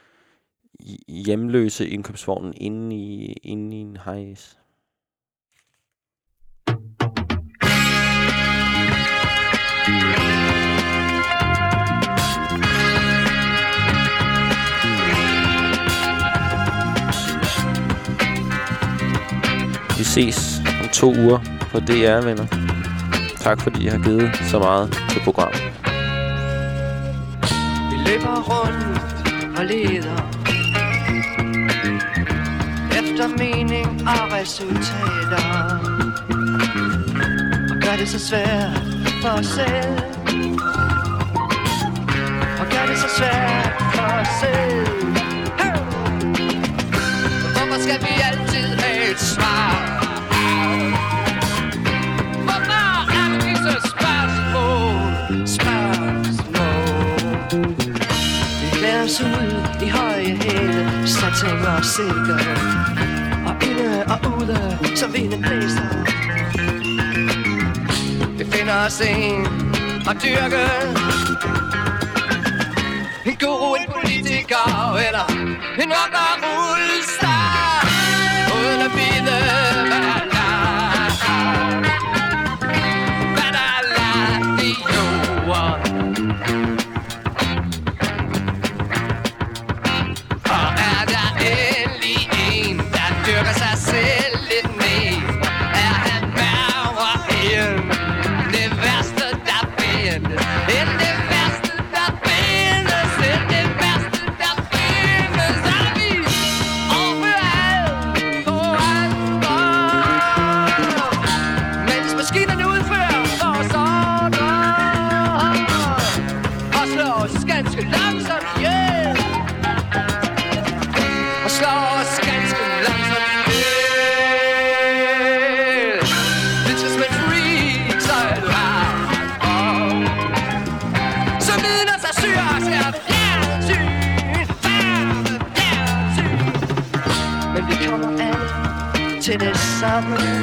hjemløse indkøbsvognen inde i, inde i en Hiace. Vi ses om to uger på D R, venner. Tak fordi I har givet så meget til programmet. Vi løber rundt og leder efter mening og resultater, og gør det så svært for os selv, og gør det så svært for os selv. Hey! Hvorfor skal vi altid have et svar? Hvorfor er det disse spørgsmål, spørgsmål? Vi klæder os ud i høje hæle, satin og silke, og inde og ude, som vinden blæser. Vi finder os en og dyrke en guru, en politiker eller en rock-og-roll-star, uden at vide, hvad der er lagt, hvad der er lagt i jorden. Og er der endelig en, der dyrker sig selv lidt ned, er han værre end det værste, der findes, end det værste, der findes, end det værste, der findes. Er vi overalt på alt for sadness.